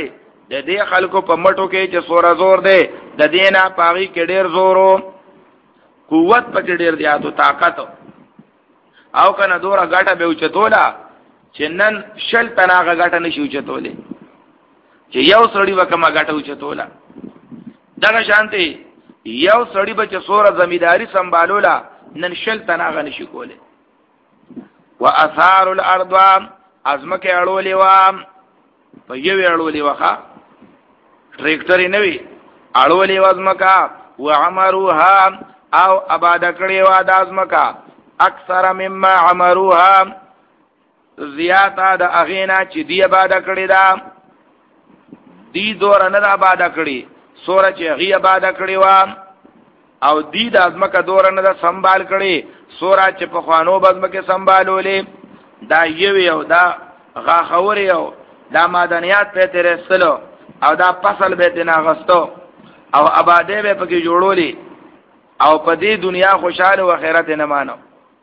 د دې خلکو په مټو کې چې سور زور دی د دینه پاغي کې ډیر زورو قوت پکې ډیر دی او طاقت او کنه دوره غاټه به اوچتولا چې نن شل تناغه غاټه نشي اوچتولې چې یو سړی وکما غاټه اوچتولا دغه شانتي یو سړی به چې سور زمیداری سنبالولا نن شل تناغه نشي کوله واثار الارض ازمکه اړولې و په یو اړولې وخه ټریکټر نه وی اړولې و ازمکه وعمروها او آباد کړي و د ازمکه اکثر مما عمروها زیاته د اغینا چې دی آباد کړي دا دی دور نه آباد کړي سوره چې غي آباد کړي و او دی د ازمکه دور نه سنبال کړي سوره چې په خوانو بزمکه سنبالولې دا یو یو دا غاخور یو دا مدنیات په تیر سلو او دا فصل به تنا غستو او آباده به پکې جوړولې او په دې دنیا خوشاله او آخرت نه مانو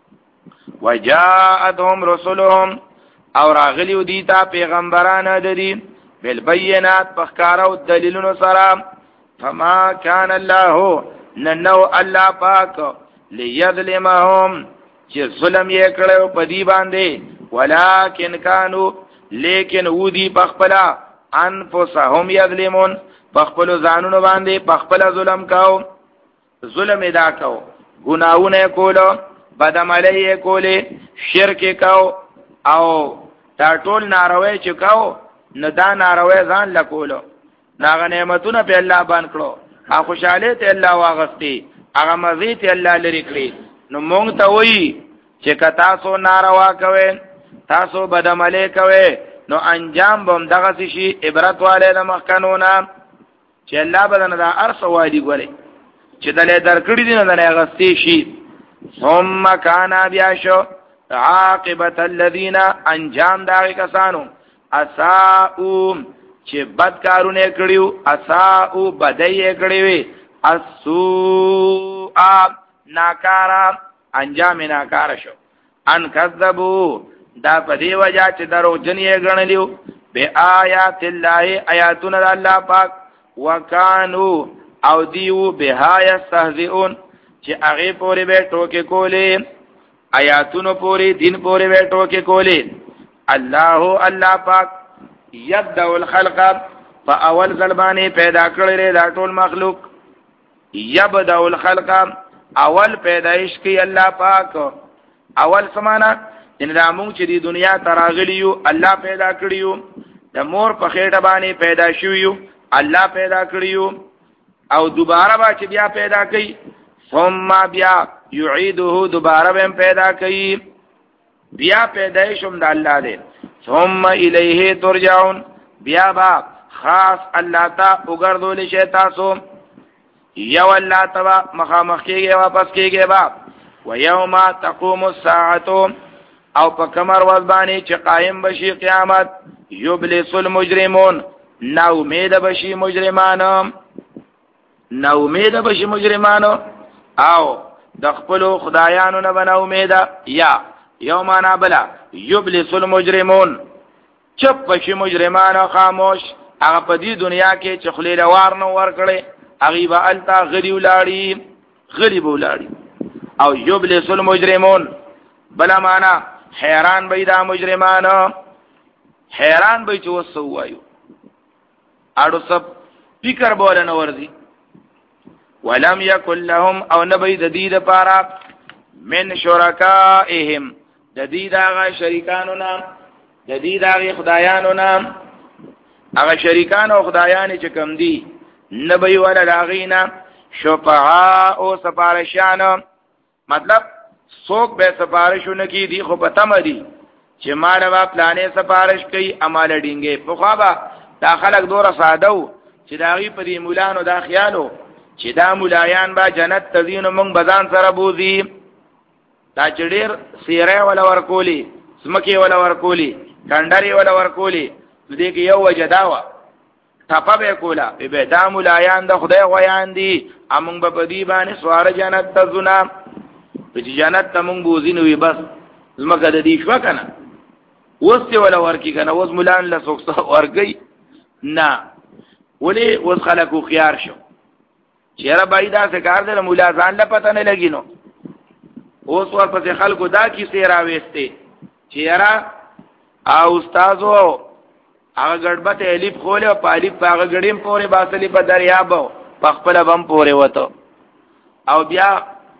وجاءتهم رسلهم او راغلیو دیتا پیغمبران د دې بالبينات پخکارو دلیلونو سره فما كان الله ننو الله پاک ليظلمهم چې ظلم یې کړو په دې باندې ولکن كانوا لیکن ودی پخپلا انفسهم یظلمون پخپل ځانونو باندې پخپل ظلم کاو ظلم ادا کاو ګناونه کولو بدعملی کولې شرک کاو او دا ټول ناروي چې کاو نه دا ناروي ځان لکولو ناغه نعمتونه په الله باندې کړو هغه خوشاله ته الله واغستی هغه مزید الله لري کړی نو مونږ ته وایي چې کتا سو ناروا کوي تاسو بدعملی کوي نو انجام بم دغه شي عبرت والے د مخکنونه چې الله بدن دا ارس والی ګوري چې دلې درکړي دي نه نه غستی شي ثم کان بیا شو عاقبت الذين انجام دا کسانو اساءو چې بد کارونه کړیو اساءو بدای کړیوي اسوء ناکارا انجام ناکار شو ان کذبوا دا په دی وجہ چې درو جنې غنلیو به آیات الله آیاتنا الله پاک وکانو او دیو بها یستهزئون چې هغه پورې به ټوکې کولې آیاتونو پورې دین پورې به ټوکې کولې الله الله پاک یبدأ الخلق فاول ظلمانی پیدا کړی دا ټول مخلوق یبدأ الخلق اول پیدایش کی الله پاک اول سمانا ان رامون چې دی دنیا تراغلیو الله پیدا کړیو د مور په خېټه باندې پیدا شویو الله پیدا کړیو او دوباره با چې بیا پیدا کړي ثم بیا یعيده دوباره به پیدا کړي بیا پیدایشم د الله دی ثم الیه ترجعون بیا با خاص الله تا وګرځول شي تاسو یو الله تبا مخامخ کېږي واپس کېږي با ويوم تقوم الساعه او په کمر ور باندې چې قائم بشي قیامت یبلس المجرمون نو امید بشي مجرمانو نو امید بشي مجرمانو او د خپل خدایانو نه بنا امید یا یومانا بلا یبلس المجرمون چپ بشي مجرمانو خاموش هغه په دې دنیا کې چې خلیل وار نو ور کړي هغه به التا غری ولاړي غری ولاړي او یبلس المجرمون بلا معنا حیران به دا مجرمانو حیران به چې وسو وایو اړو سب فکر بوله نه ورزي ولم يكن لهم او نبي د دې لپاره من شرکائهم د دې دغه شریکانو نام د دې دغه خدایانو نام هغه شریکان او خدایان چې کم دي نبي ولا داغینا شفعاء او سفارشان مطلب څوک به سفارشونه کی دي خو پته مدي چې ماړه وا پلانې سفارش کوي امال ډینګې په خوا دا خلک دوره ساده وو چې داغي په دې مولانو دا خیالو چې دا مولایان با جنت تزینو مونږ بزان سره بوزي دا چډیر سیره ولا ورکولی سمکی ولا ورکولی کندري ولا ورکولی دې کې یو وجداوا ټپه به کولا به دا مولایان د خدای غویان دي امون به په دې باندې سوار جنت تزنا چې جنت ته مونږ بوزي نو بس زمکه د دې شو کنه وسته ولا ورکی کنه وز مولان له سوکسه ورګي نه ولی اوس خلکو خيار شو چیرې بایدا څه کار دی مولا ځان لا پته نه لګی نو اوس ورپسې خلکو دا کیسې راوېستې چیرې او استادو هغه ګډبته الف خوله او پالف هغه ګډیم پورې باسلی په دریاب په خپل بم پورې وته او بیا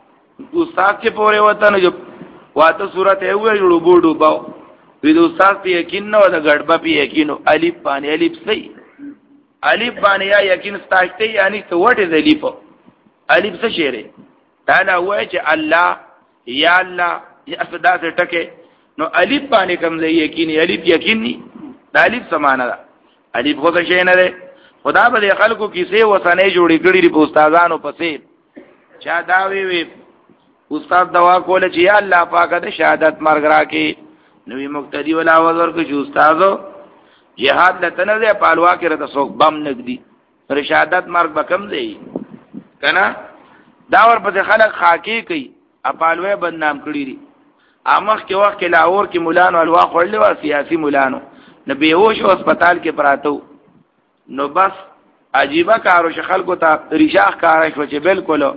استاد چې پورې وته نو واته صورت یې وې جوړو بوډو باو وی د استاد په یقین نو د ګډبه په یقینو الف باندې الف صحیح الف باندې یا یقین ستاسته یعنی څه وټه د الف الف څه شعر تعالی وای چې الله یا الله یا صدا څه ټکه نو الف باندې کوم ځای یقین الف یقیني د الف سمانه ده الف خو څه شي نه ده خدا به خلکو کیسه وسنه جوړی کړی په استادانو پسې چا دا وی وی استاد دوا کوله چې یا الله پاک د شهادت مرګ راکې نوې مقتدی ولا وزر کو چې استادو جهاد لته نه ده پالوا کې رته څوک بم نګدي پر شهادت مرګ بکم دی کنه دا ور په خلک خاکی کوي اپالوې بدنام کړی دي امخ کې وخت کې لاهور کې مولانو الوا خړلې و سیاسي مولانو نو بیهوش هسپتال کې پراتو نو بس عجیبه کارو شخل کو ته ریشاخ کار شو چې بالکل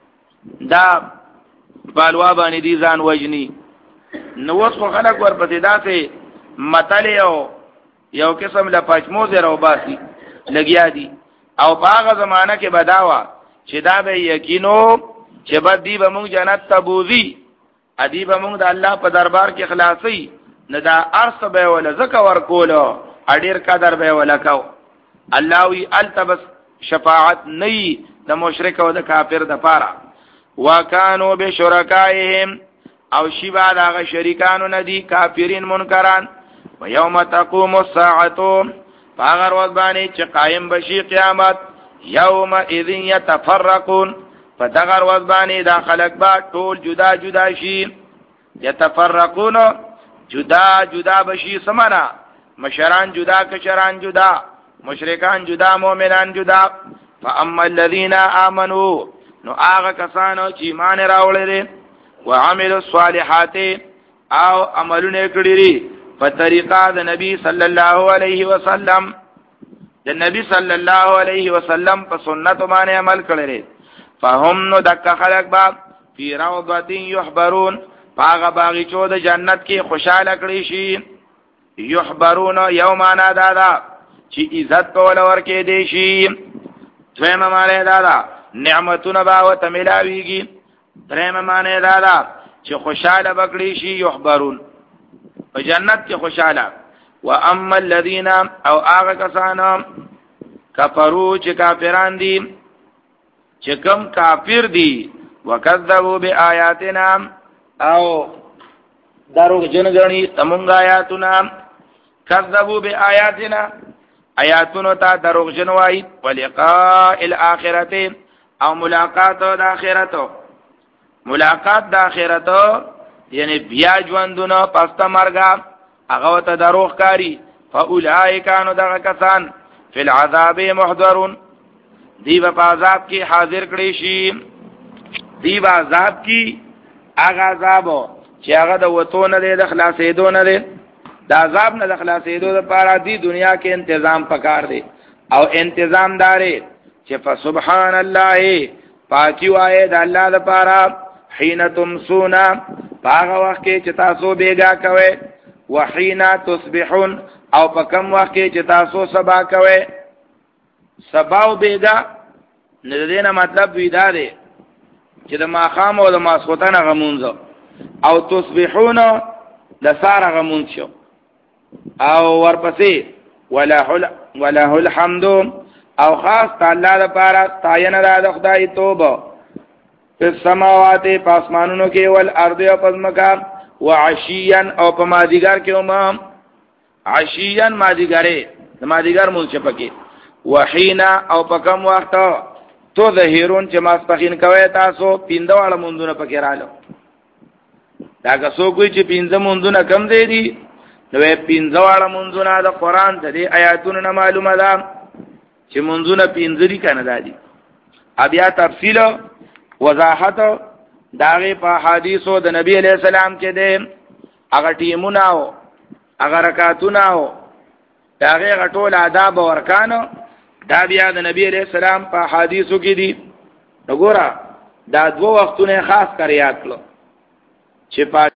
دا بالوا باندې دي ځان وجني نو وس خو خلک ورپسې داسې متل یو یو قسم لا پچمو زره او باسي لګیا دي او په هغه زمانہ کې بداوا چې دا به یقینو چې بد دی به موږ جنت ته بوزي ادی به موږ د الله په دربار کې خلاصي نه دا ارث به ولا زکه ورکولو اډیر قدر به ولا کو الله وی التبس شفاعت نئی د مشرک او د کافر د پاره وکانو بشرکائهم او شی بعد هغه شریکانو ندی کافرین منکران و یوم تقوم الساعه فاغر وذبانی چې قائم بشي قیامت یوم اذن يتفرقون فدغر وذبانی دا خلق با ټول جدا جدا شي يتفرقون جدا جدا بشي سمنا مشران جدا کشران جدا مشرکان جدا مؤمنان جدا فاما الذين امنوا نو هغه کسانو چې ایمان راوړل وعملوا الصالحات او عملونه کړی په طریقه د نبی صلی الله علیه وسلم د نبی صلی الله علیه وسلم په سنت باندې عمل کړی فهم نو دک خلق با فی روضه یحبرون باغ باغچو د جنت کې خوشاله کړی شي یحبرون یومانا دادا چې عزت په ول ورکې دی شي دویمه معنی دادا نعمتونه با او تملاویږي درېمه معنی دادا چې خوشاله بکړي شي یحبرون په جنت کې خوشاله و اما الذين او هغه کسان کفروا چې کافران دي چې کوم کافر دي وکذبوا بیااتنا او دروغ جن غني تمونږ آیاتنا کذبوا بیااتنا آیاتونو ته دروغ جن وای ولقاء الاخرته او ملاقات د اخرتو ملاقات د اخرتو یعنی بیا ژوندونه پسته مرګه هغه ته دروغ کاری فاولائک انو دغه کسان فی العذاب محضرون دی په عذاب کې حاضر کړي شي دی په عذاب کې هغه عذاب چې هغه د وتونه د خلاصېدو نه دی د عذاب نه د خلاصېدو لپاره دی دنیا کې تنظیم پکار دی او تنظیم داري چې فسبحان الله پاکي وای د الله لپاره حين تمسونا هغه وخت کې چې تاسو بیګا کوي وحين تصبحون او په کوم وخت کې چې تاسو سبا کوي سبا او بیګا نه دینه مطلب ویدا دی چې د ماخام او د ماسخوتن غمونځ او تصبحون د سار غمونځ شو او ورپسې ولا ولا الحمد او خاص تعالی لپاره ستاینه د خدای توبه په سماوات پاسمانونو کې ول ارض او پزمکا وعشيا او په مادیګر کې هم عشيا مادیګره د مادیګر مونږ پکې وحینا او په کوم وخت تو ظهیرون چې ماسپخین کوي تاسو پیندواله مونږونه پکې رالو دا که څوک وي چې پینځه مونږونه کم دی دي نو پینځواله مونږونه د قران د دې آیاتونو معلومه ده چې مونږونه پینځه دي کنه دادي بیا تفصیل وضاحت داغه په حدیثو د نبی علیہ السلام کې ده هغه ټیمونه او هغه رکعاتونه او داغه غټول آداب او ارکان دا بیا د نبی علیہ السلام په حدیثو کې دي وګوره دا دوه وختونه خاص کر یاد کړو چې